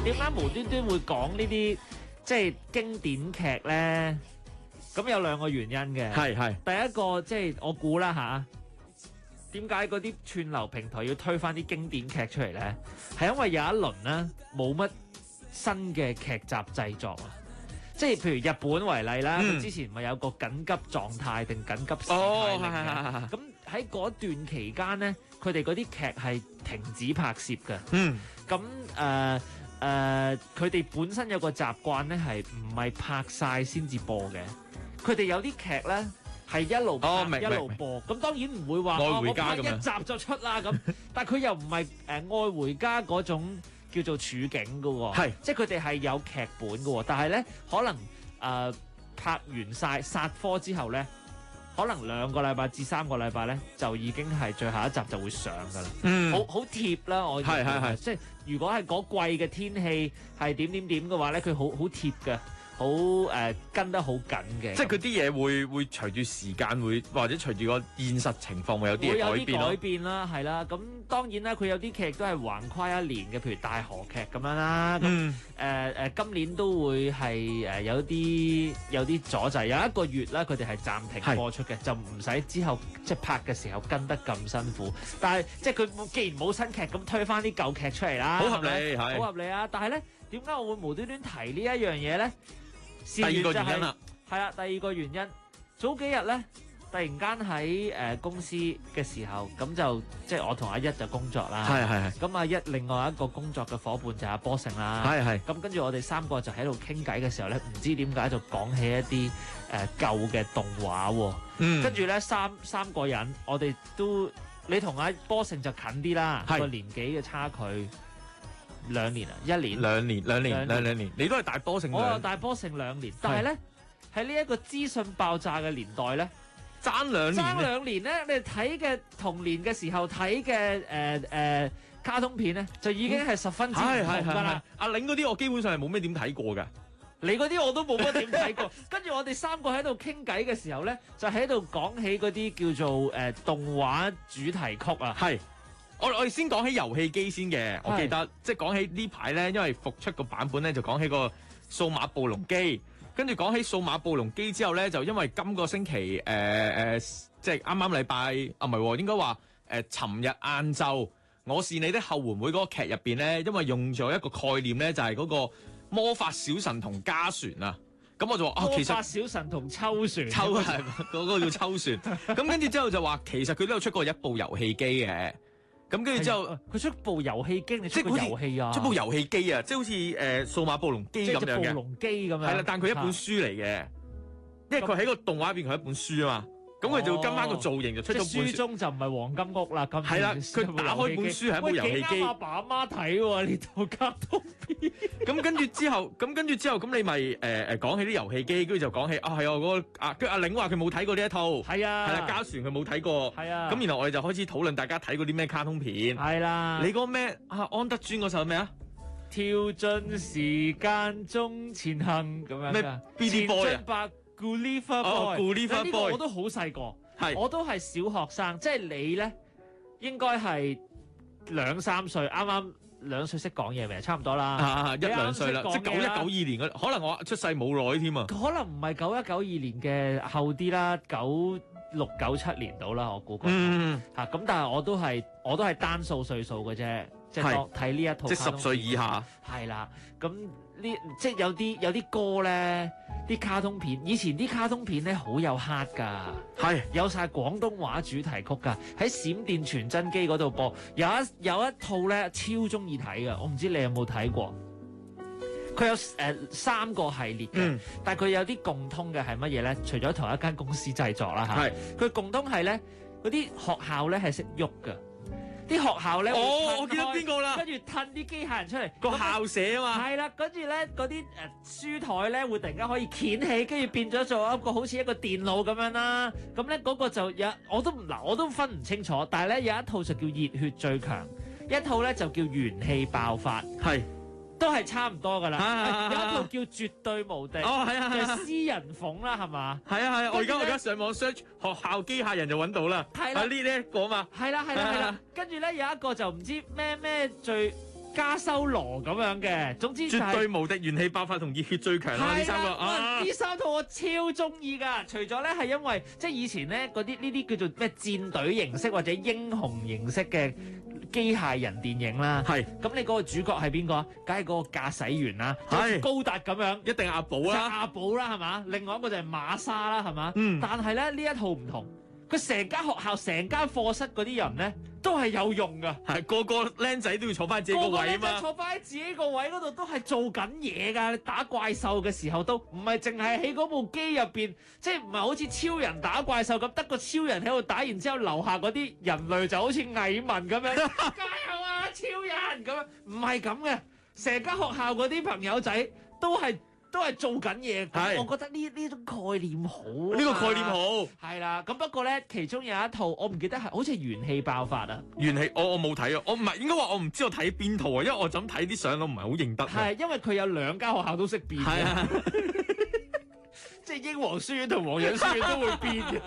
點解無端端會講呢啲即係經典劇咧？咁有兩個原因嘅。係。第一個即係我估啦嚇，點解嗰啲串流平台要推翻啲經典劇出嚟咧？係因為有一輪咧冇乜新嘅劇集製作啊。即係譬如日本為例啦，佢之前咪有個緊急狀態定緊急事態令嘅。咁喺嗰段期間咧，佢哋嗰啲劇係停止拍攝嘅。咁佢哋本身有個習慣咧，係唔係拍晒先至播嘅？佢哋有啲劇咧係一路拍一路播。咁當然唔會話我拍一集就出啦咁，但係佢又唔係愛回家嗰種。叫做處境嘅喎，即係佢哋係有劇本嘅喎，但係咧可能拍完晒殺科之後咧，可能2個禮拜至3個禮拜咧就已經係最後一集就會上㗎啦，好貼啦，我係即係如果係嗰季嘅天氣係點嘅話咧，佢好貼嘅。好跟得好緊嘅， 即係佢啲嘢會隨住時間會或者隨住個現實情況會有啲改變啦，係啦。咁當然啦，佢有啲劇都係橫跨一年嘅，譬如大河劇咁樣啦。咁今年都會係有啲阻滯，有一個月啦，佢哋係暫停播出嘅，就唔使之後即係拍嘅時候跟得咁辛苦。但係即係佢既然冇新劇，咁推翻啲舊劇出嚟啦， 好合理， 好合理啊！但係咧，點解我會無端端提呢一樣嘢咧？ 第二個原因啦， 係啦，第二個原因，早幾日咧，突然間喺公司嘅時候，咁就即係我同阿一就工作啦，係。咁阿一另外一個工作嘅伙伴就係阿波成啦，係。咁跟住我哋3個就喺度傾偈嘅時候咧，唔知點解就講起一啲舊嘅動畫喎，跟住咧三個人，我哋都你同阿波成就近啲啦，個年紀嘅差距。2年啊，1年。2年， 你都係大波成。 我有大波成2年，但係咧喺呢一個資訊爆炸嘅年代咧， 爭2 年咧，你哋睇嘅童年嘅時候睇嘅卡通片咧，就已經係十分之唔同㗎啦。 阿玲嗰啲我基本上係冇咩點睇過㗎。 你嗰啲我都冇乜點睇過。跟住我哋3個喺度傾偈嘅時候咧，就喺度講起嗰啲叫做動畫主題曲啊。係。 我哋先講起遊戲機先嘅，我記得即係講起呢排咧，因為復出個版本咧就講起個數碼暴龍機，跟住講起數碼暴龍機之後咧，就因為今個星期即係啱啱禮拜啊，唔係應該話尋日晏晝我是你的後援會嗰個劇入邊咧，因為用咗一個概念咧，就係嗰個魔法小神童加船啊，咁我就話其實魔法小神童抽船， 係嗰個叫抽船，咁跟住之後就話其實佢都有出過一部遊戲機嘅。咁跟住之後， 佢出部遊戲機，你出個遊戲啊？ 出部遊戲機啊，即係好似數碼暴龍機咁樣嘅。 暴龍機咁樣。係啦，但佢一本書嚟嘅，因為佢喺個動畫入邊佢一本書啊嘛。咁佢就跟翻個造型就出咗本書。 書中就唔係黃金屋啦。咁係啦，佢打開本書係一部遊戲機。 阿爸阿媽睇喎呢套卡通片。 咁跟住之後，咁你咪講起啲遊戲機，跟住就講起係啊嗰個跟阿玲話佢冇睇過呢一套。係啊。係啦，家船佢冇睇過。係啊。咁然後我哋就開始討論大家睇過啲咩卡通片。 係啦。 你嗰個咩安德尊嗰首咩啊？ 跳進時間中前行咁樣。 咩 BB Boy 啊 ？Gulliver Boy，呢個我都好細個，我都係小學生，即係你咧應該係2-3歲，啱啱2歲識講嘢未？差唔多啦 ，1-2歲啦，即係91-92年嗰，可能我出世冇耐添啊。 可能唔係91-92年嘅後啲啦，96-97年到啦，我估計嚇。咁但係我都係單數歲數嘅啫，即係當睇呢一套。 即係10歲以下。 係啦，咁即係有啲歌咧。啲卡通片，以前啲卡通片咧好有 heart 㗎，係有晒廣東話主題曲㗎，喺閃電傳真機嗰度播，有一套咧超中意睇㗎，我唔知你有冇睇過？佢有3個系列嘅，但係佢有啲共通嘅係乜嘢咧？除咗同一間公司製作啦嚇，佢共通係咧嗰啲學校咧係識喐㗎。啲學校咧， 我記得邊個啦？ 跟住褪啲機械人出嚟， 個校舍啊嘛。 係啦，跟住咧嗰啲書台咧會突然間可以掀起，跟住變咗做一個好似一個電腦咁樣啦。咁咧嗰個就有我都分唔清楚，但係咧有一套就叫熱血最強，一套咧就叫元氣爆發，係都係差唔多噶啦。有一套叫絕對無敵，就係私人鳳啦，係嘛？ 係啊，我而家上網 search 學校機械人就揾到啦。係啦，呢個嘛。 係啦。跟住咧有一個就唔知咩最加修羅咁樣嘅。總之就絕對無敵元氣爆發同熱血最強啦！呢三個呢三套我超中意㗎。除咗咧係因為即係以前咧嗰啲呢啲叫做咩戰隊形式或者英雄形式嘅機械人電影啦。係咁，你嗰個主角係邊個啊？梗係嗰個駕駛員啦，好似高達咁樣， 一定係阿寶啦， 阿寶啦係嘛？另外一個就係馬莎啦係嘛？但係咧呢一套唔同。佢成間學校、成間課室嗰啲人咧，都係有用噶。 係個個僆仔都要坐翻自己個位啊嘛。 坐翻喺自己個位嗰度都係做緊嘢㗎。你打怪獸嘅時候都唔係淨係喺嗰部機入邊，即係唔係好似超人打怪獸咁，得個超人喺度打，然之後樓下嗰啲人類就好似蟻民咁樣，加油啊超人咁樣，唔係咁嘅。成間學校嗰啲朋友仔都係做緊嘢，我覺得呢種概念好， 呢個概念好， 係啦。咁不過咧，其中有一套我唔記得係，好似係元氣爆發啊。 元氣，我冇睇啊，我唔係應該話我唔知我睇邊套啊，因為我就咁睇啲相，我唔係好認得。 係因為佢有兩間學校都識變嘅，啊、即係英皇書院同皇仁書院都會變嘅。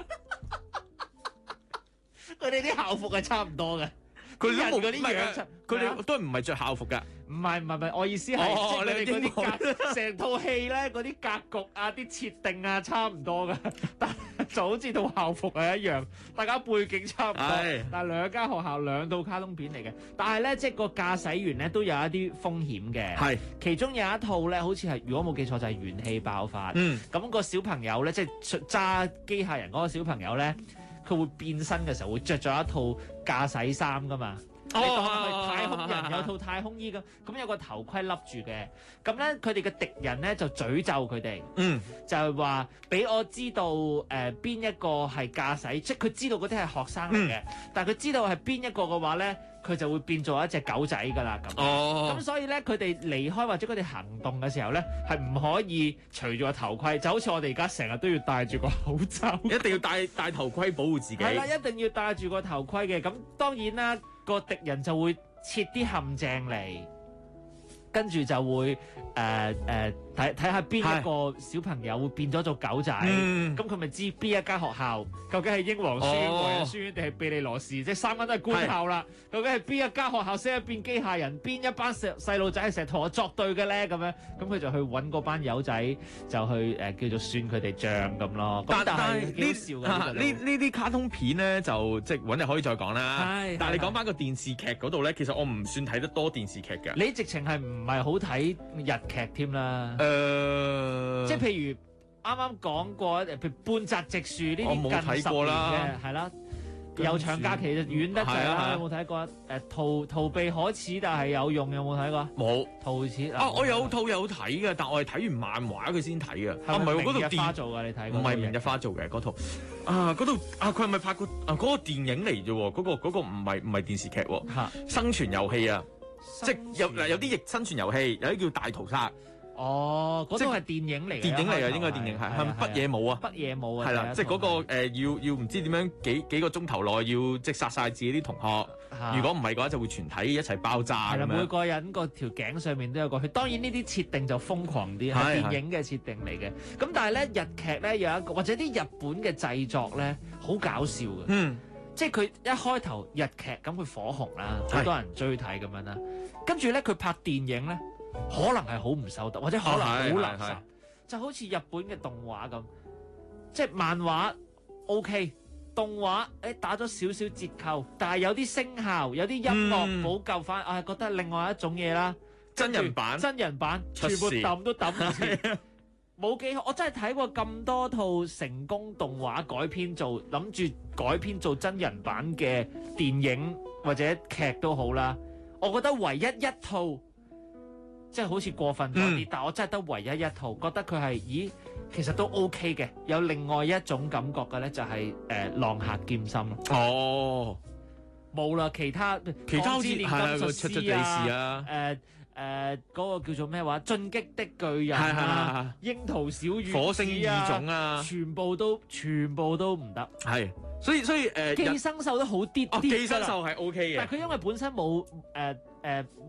佢哋啲校服係差唔多嘅， 佢人嗰啲樣， 佢哋都唔係着校服㗎。 唔係，我意思係即係你哋嗰啲成套戲咧，嗰啲格局啊、啲設定啊，差唔多噶，但就好似套校服係一樣，大家背景差唔多，但係兩間學校兩套卡通片嚟嘅，但係咧即係個駕駛員咧都有一啲風險嘅，係其中有一套咧，好似係如果冇記錯就係元氣爆發，咁個小朋友咧即係揸機械人嗰個小朋友咧，佢會變身嘅時候會着咗一套駕駛衫噶嘛。你當佢太空人有套太空衣咁有個頭盔笠住嘅，咁咧佢哋嘅敵人咧就詛咒佢哋，就係話俾我知道邊一個係駕駛，即係佢知道嗰啲係學生嚟嘅，但係佢知道係邊一個嘅話咧，佢就會變做一隻狗仔㗎啦咁。咁所以咧佢哋離開或者佢哋行動嘅時候咧，係唔可以除住個頭盔，就好似我哋而家成日都要戴住個口罩， 一定要戴頭盔保護自己。 係啦，一定要戴住個頭盔嘅。咁當然啦。個敵人就會設啲陷阱嚟，跟住就會睇下邊一個小朋友會變咗做狗仔，咁佢咪知邊一間學校究竟係英皇書院、皇仁書院定係庇理羅士，即係三間都係官校啦。究竟係邊一間學校識得變機械人，邊一班細路仔係成日同我作對嘅咧？咁樣咁佢就去揾嗰班友仔，就去叫做算佢哋帳咁咯。但係幾笑㗎呢啲卡通片咧，就即係揾日可以再講啦。但係你講翻個電視劇嗰度咧，其實我唔算睇得多電視劇嘅。 你直情係唔係好睇日劇添啦？即係譬如啱啱講過，譬如半澤直樹呢啲近10年嘅，係啦，有長假期就遠得滯啦。有冇睇過？逃避可恥但係有用，有冇睇過？ 冇逃恥啊！我有套有睇嘅，但我係睇完漫畫佢先睇嘅。 係咪明日花做㗎？你睇過？ 唔係明日花做嘅嗰套啊！嗰套啊，佢係咪拍過啊？嗰個電影嚟啫喎，嗰個唔係電視劇喎。生存遊戲啊，即係有啲亦生存遊戲，有啲叫大屠殺。 哦，嗰套係電影嚟嘅， 電影嚟嘅應該電影係咪北野武啊？ 北野武啊， 係啦，即係嗰個要唔知點樣幾個鐘頭內要即係殺晒自己啲同學，如果唔係嘅話就會全體一齊爆炸。係啦， 每個人個條頸上面都有個血。當然呢啲設定就瘋狂啲，係電影嘅設定嚟嘅。咁但係咧日劇咧有一個或者啲日本嘅製作咧好搞笑嘅，即係佢一開頭日劇咁佢火紅啦，好多人追睇咁樣啦，跟住咧佢拍電影咧。可能係好唔收得，或者可能好垃圾，就好似日本嘅動畫咁，即係漫畫 OK， 動畫打咗少少折扣，但係有啲聲效、有啲音樂補救翻，覺得另外一種嘢啦。真人版全部抌都抌唔切，冇幾好。我真係睇過咁多套成功動畫改編做，諗住改編做真人版嘅電影或者劇都好啦。我覺得唯一一套。即係好似過分咗啲，但我真係得唯一一套，覺得佢係，其實都 OK 嘅。有另外一種感覺嘅咧，就係浪客劍心咯。哦，冇啦，其他好似煉金術師啊，嗰個叫做咩話？進擊的巨人啊，櫻桃小丸子啊，火星異種啊，全部都唔得。係，所以寄生獸都好啲啲。寄生獸係 OK 嘅，但係佢因為本身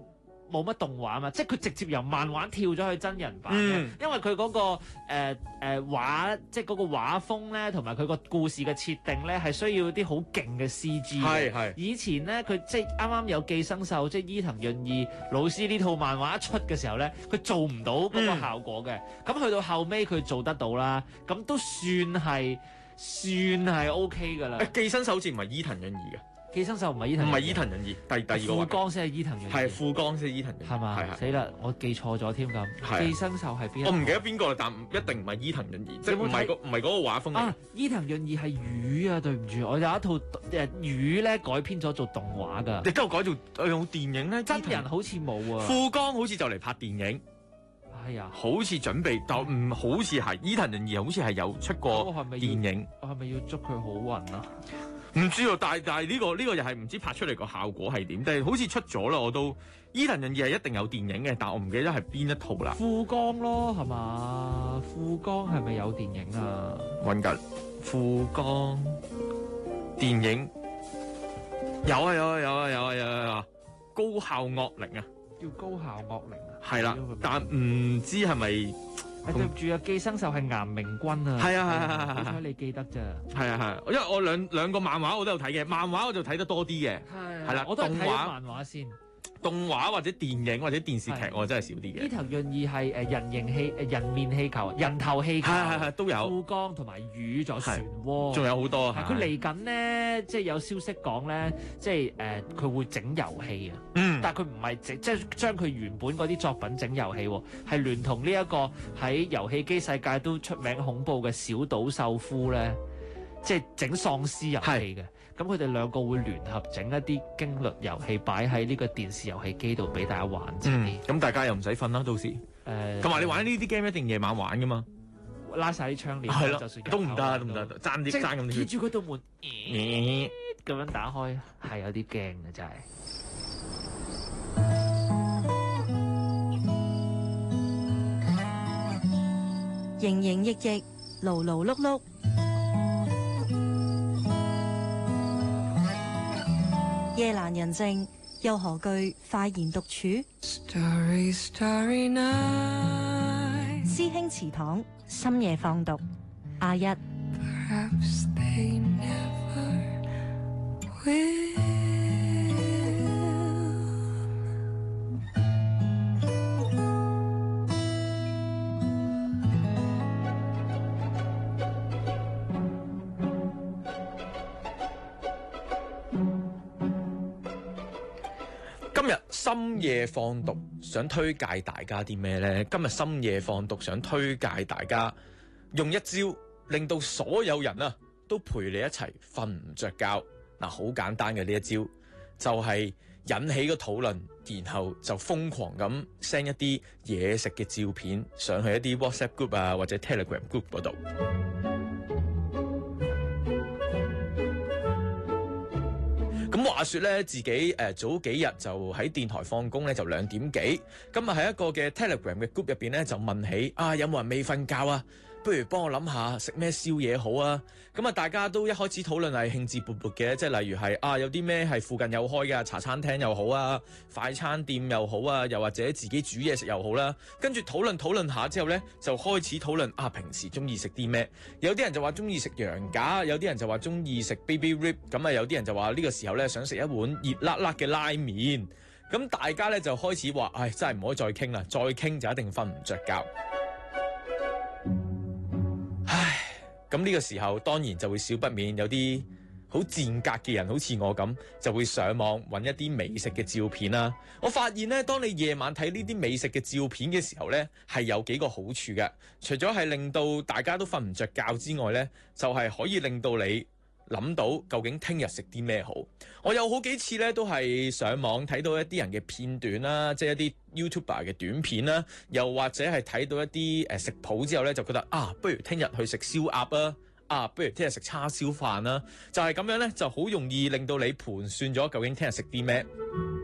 冇乜動畫嘛，即係佢直接由漫畫跳咗去真人版嘅，因為佢嗰個畫，即係嗰個畫風咧，同埋佢個故事嘅設定咧，係需要啲好勁嘅 CG 嘅。係以前咧，佢即係啱啱有寄生獸，即係伊藤潤二老師呢套漫畫一出嘅時候咧，佢做唔到嗰個效果嘅。咁去到後尾佢做得到啦，咁都算係 OK 㗎啦。 寄生獸好似唔係伊藤潤二嘅。 寄生獸唔係伊藤潤二，第二個富江先係伊藤潤二， 係富江先係伊藤潤二， 係嘛？死啦！我記錯咗添咁。寄生獸係邊？ 我唔記得邊個啦，但一定唔係伊藤潤二，即係唔係嗰個畫風啊！伊藤潤二係魚啊，對唔住，我有一套魚咧改編咗做動畫㗎。 你都有改做用電影咧？ 真人好似冇啊。 富江好似就嚟拍電影。 係啊， 好似準備，但唔好似係伊藤潤二，好似係有出過電影。 我係咪要祝佢好運啊？ 唔知喎，但係呢個又係唔知拍出嚟個效果係點，但係好似出咗啦。我都伊藤潤二係一定有電影嘅，但我唔記得係邊一套啦。 富江咯，係嘛？富江係咪有電影啊？ 揾緊富江電影有啊！高校惡靈啊！ 叫高校惡靈啊！ 係啦，但唔知係咪？ 對唔住啊，寄生獸係岩明君啊！ 係啊， 好彩你記得咋？ 係啊，因為我兩個漫畫我都有睇嘅，漫畫我就睇得多啲嘅。係啦， 我都係睇漫畫先。 動畫或者電影或者電視劇我真係少啲嘅。 伊藤潤二係人面氣球、人頭氣球， 都有。 富江同埋魚咗漩渦， 仲有好多。 佢嚟緊咧，即係有消息講咧，即係佢會整遊戲啊。但係佢唔係即係將佢原本嗰啲作品整遊戲喎，係聯同呢一個喺遊戲機世界都出名恐怖嘅小島秀夫咧，即係整喪屍遊戲嘅。咁佢哋兩個會聯合整一啲驚慄遊戲擺喺呢個電視遊戲機度俾大家玩。 咁大家又唔使瞓啦，到時。同埋你玩呢啲 game 一定夜晚玩噶嘛？ 拉晒啲窗簾， 係咯， 就算都唔得，爭啲爭咁啲。 貼住嗰道門，咁樣打開係有啲驚嘅真係。 營營役役，勞勞碌碌，夜闌人靜，又何懼快言獨處？ Starry, starry night. 師兄祠堂深夜放毒，阿一。 Perhaps they never will. 今日深夜放毒想推介大家啲咩呢？今日深夜放毒想推介大家用一招令到所有人啊都陪你一齊瞓唔着覺。嗱，好簡單嘅呢一招就係引起個討論，然後就瘋狂咁 send 一啲嘢食嘅照片上去一啲 WhatsApp group 啊或者 Telegram group 嗰度。咁話說咧，自己早幾日就喺電台放工咧，就2點幾，今日喺一個嘅 Telegram 嘅 group 入邊咧，就問起有冇人未瞓覺啊？不如幫我諗下食咩宵夜好啊！咁啊，大家都一開始討論係興致勃勃嘅，即係例如係有啲咩係附近有開嘅茶餐廳又好啊，快餐店又好啊，又或者自己煮嘢食又好啦。跟住討論下之後咧，就開始討論平時中意食啲咩？有啲人就話中意食羊架，有啲人就話中意食 baby rib， 咁啊有啲人就話呢個時候咧想食一碗熱辣辣嘅拉麵。咁大家咧就開始話，真係唔可以再傾啦，再傾就一定瞓唔着覺。咁呢個時候當然就會少不免有啲好賤格嘅人，好似我咁，就會上網揾一啲美食嘅照片啦。我發現呢，當你夜晚睇呢啲美食嘅照片嘅時候呢，係有幾個好處嘅。除咗係令到大家都瞓唔着覺之外呢，就係可以令到你諗到究竟聽日食啲咩好。我有好幾次咧都係上網睇到一啲人嘅片段啦，即係一啲 YouTuber 嘅短片啦，又或者係睇到一啲食譜之後咧，就覺得不如聽日去食燒鴨啊，不如聽日食叉燒飯啦，就係咁樣咧，就好容易令到你盤算咗究竟聽日食啲咩。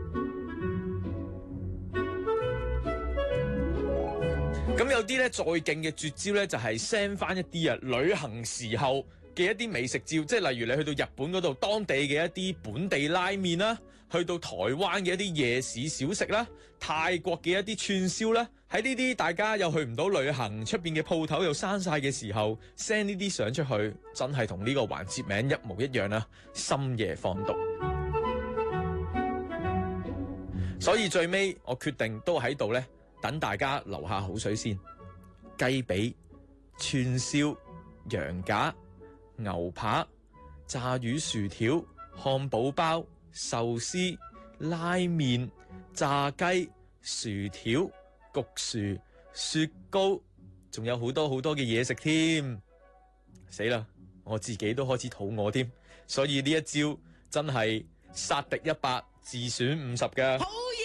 咁有啲咧再勁嘅絕招咧，就係 send 翻一啲旅行時候嘅一啲美食照，即係例如你去到日本嗰度當地嘅一啲本地拉麵啦， 去到台灣嘅一啲夜市小食啦，泰國嘅一啲串燒啦，喺呢啲大家又去唔到旅行，出邊嘅鋪頭又閂晒嘅時候 ，send 呢啲相出去，真係同呢個環節名一模一樣啦！深夜放毒。所以最尾我決定都喺度呢，等大家流下口水先。雞髀、串燒、羊架、牛扒、炸魚薯條、漢堡包、壽司、拉麵、炸雞、薯條、焗薯、雪糕，仲有好多好多嘅嘢食添。死啦！我自己都開始肚餓添，所以呢一招真係殺敵100，自損50㗎。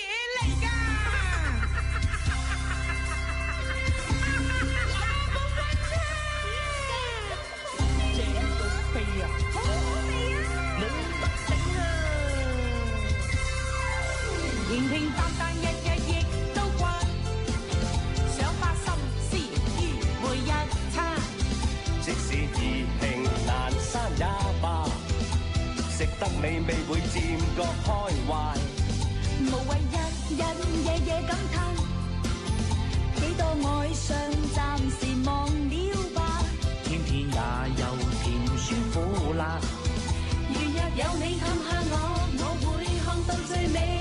平平淡淡日日亦都慣，想花心思於每一餐。即使易興難生也罷，食得美味會漸覺開懷。無謂日日夜夜感嘆，幾多愛上暫時忘了吧。天天也有甜酸苦辣，如若有你探下我會看到最美。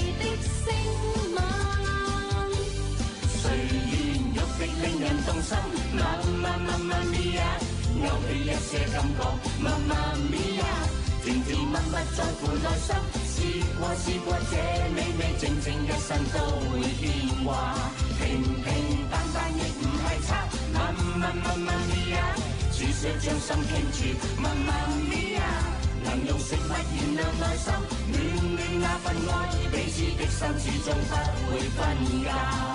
令人動心，媽咪呀，勾起一些感覺，媽咪呀，甜甜蜜蜜在乎內心，試過這美味，靜靜一生都會牽掛，平平淡淡亦唔係差，媽咪呀，煮水將心傾住，媽咪呀，能用食物燃亮內心，暖那份愛，彼此的心始終不會分家。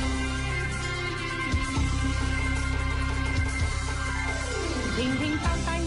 平平淡淡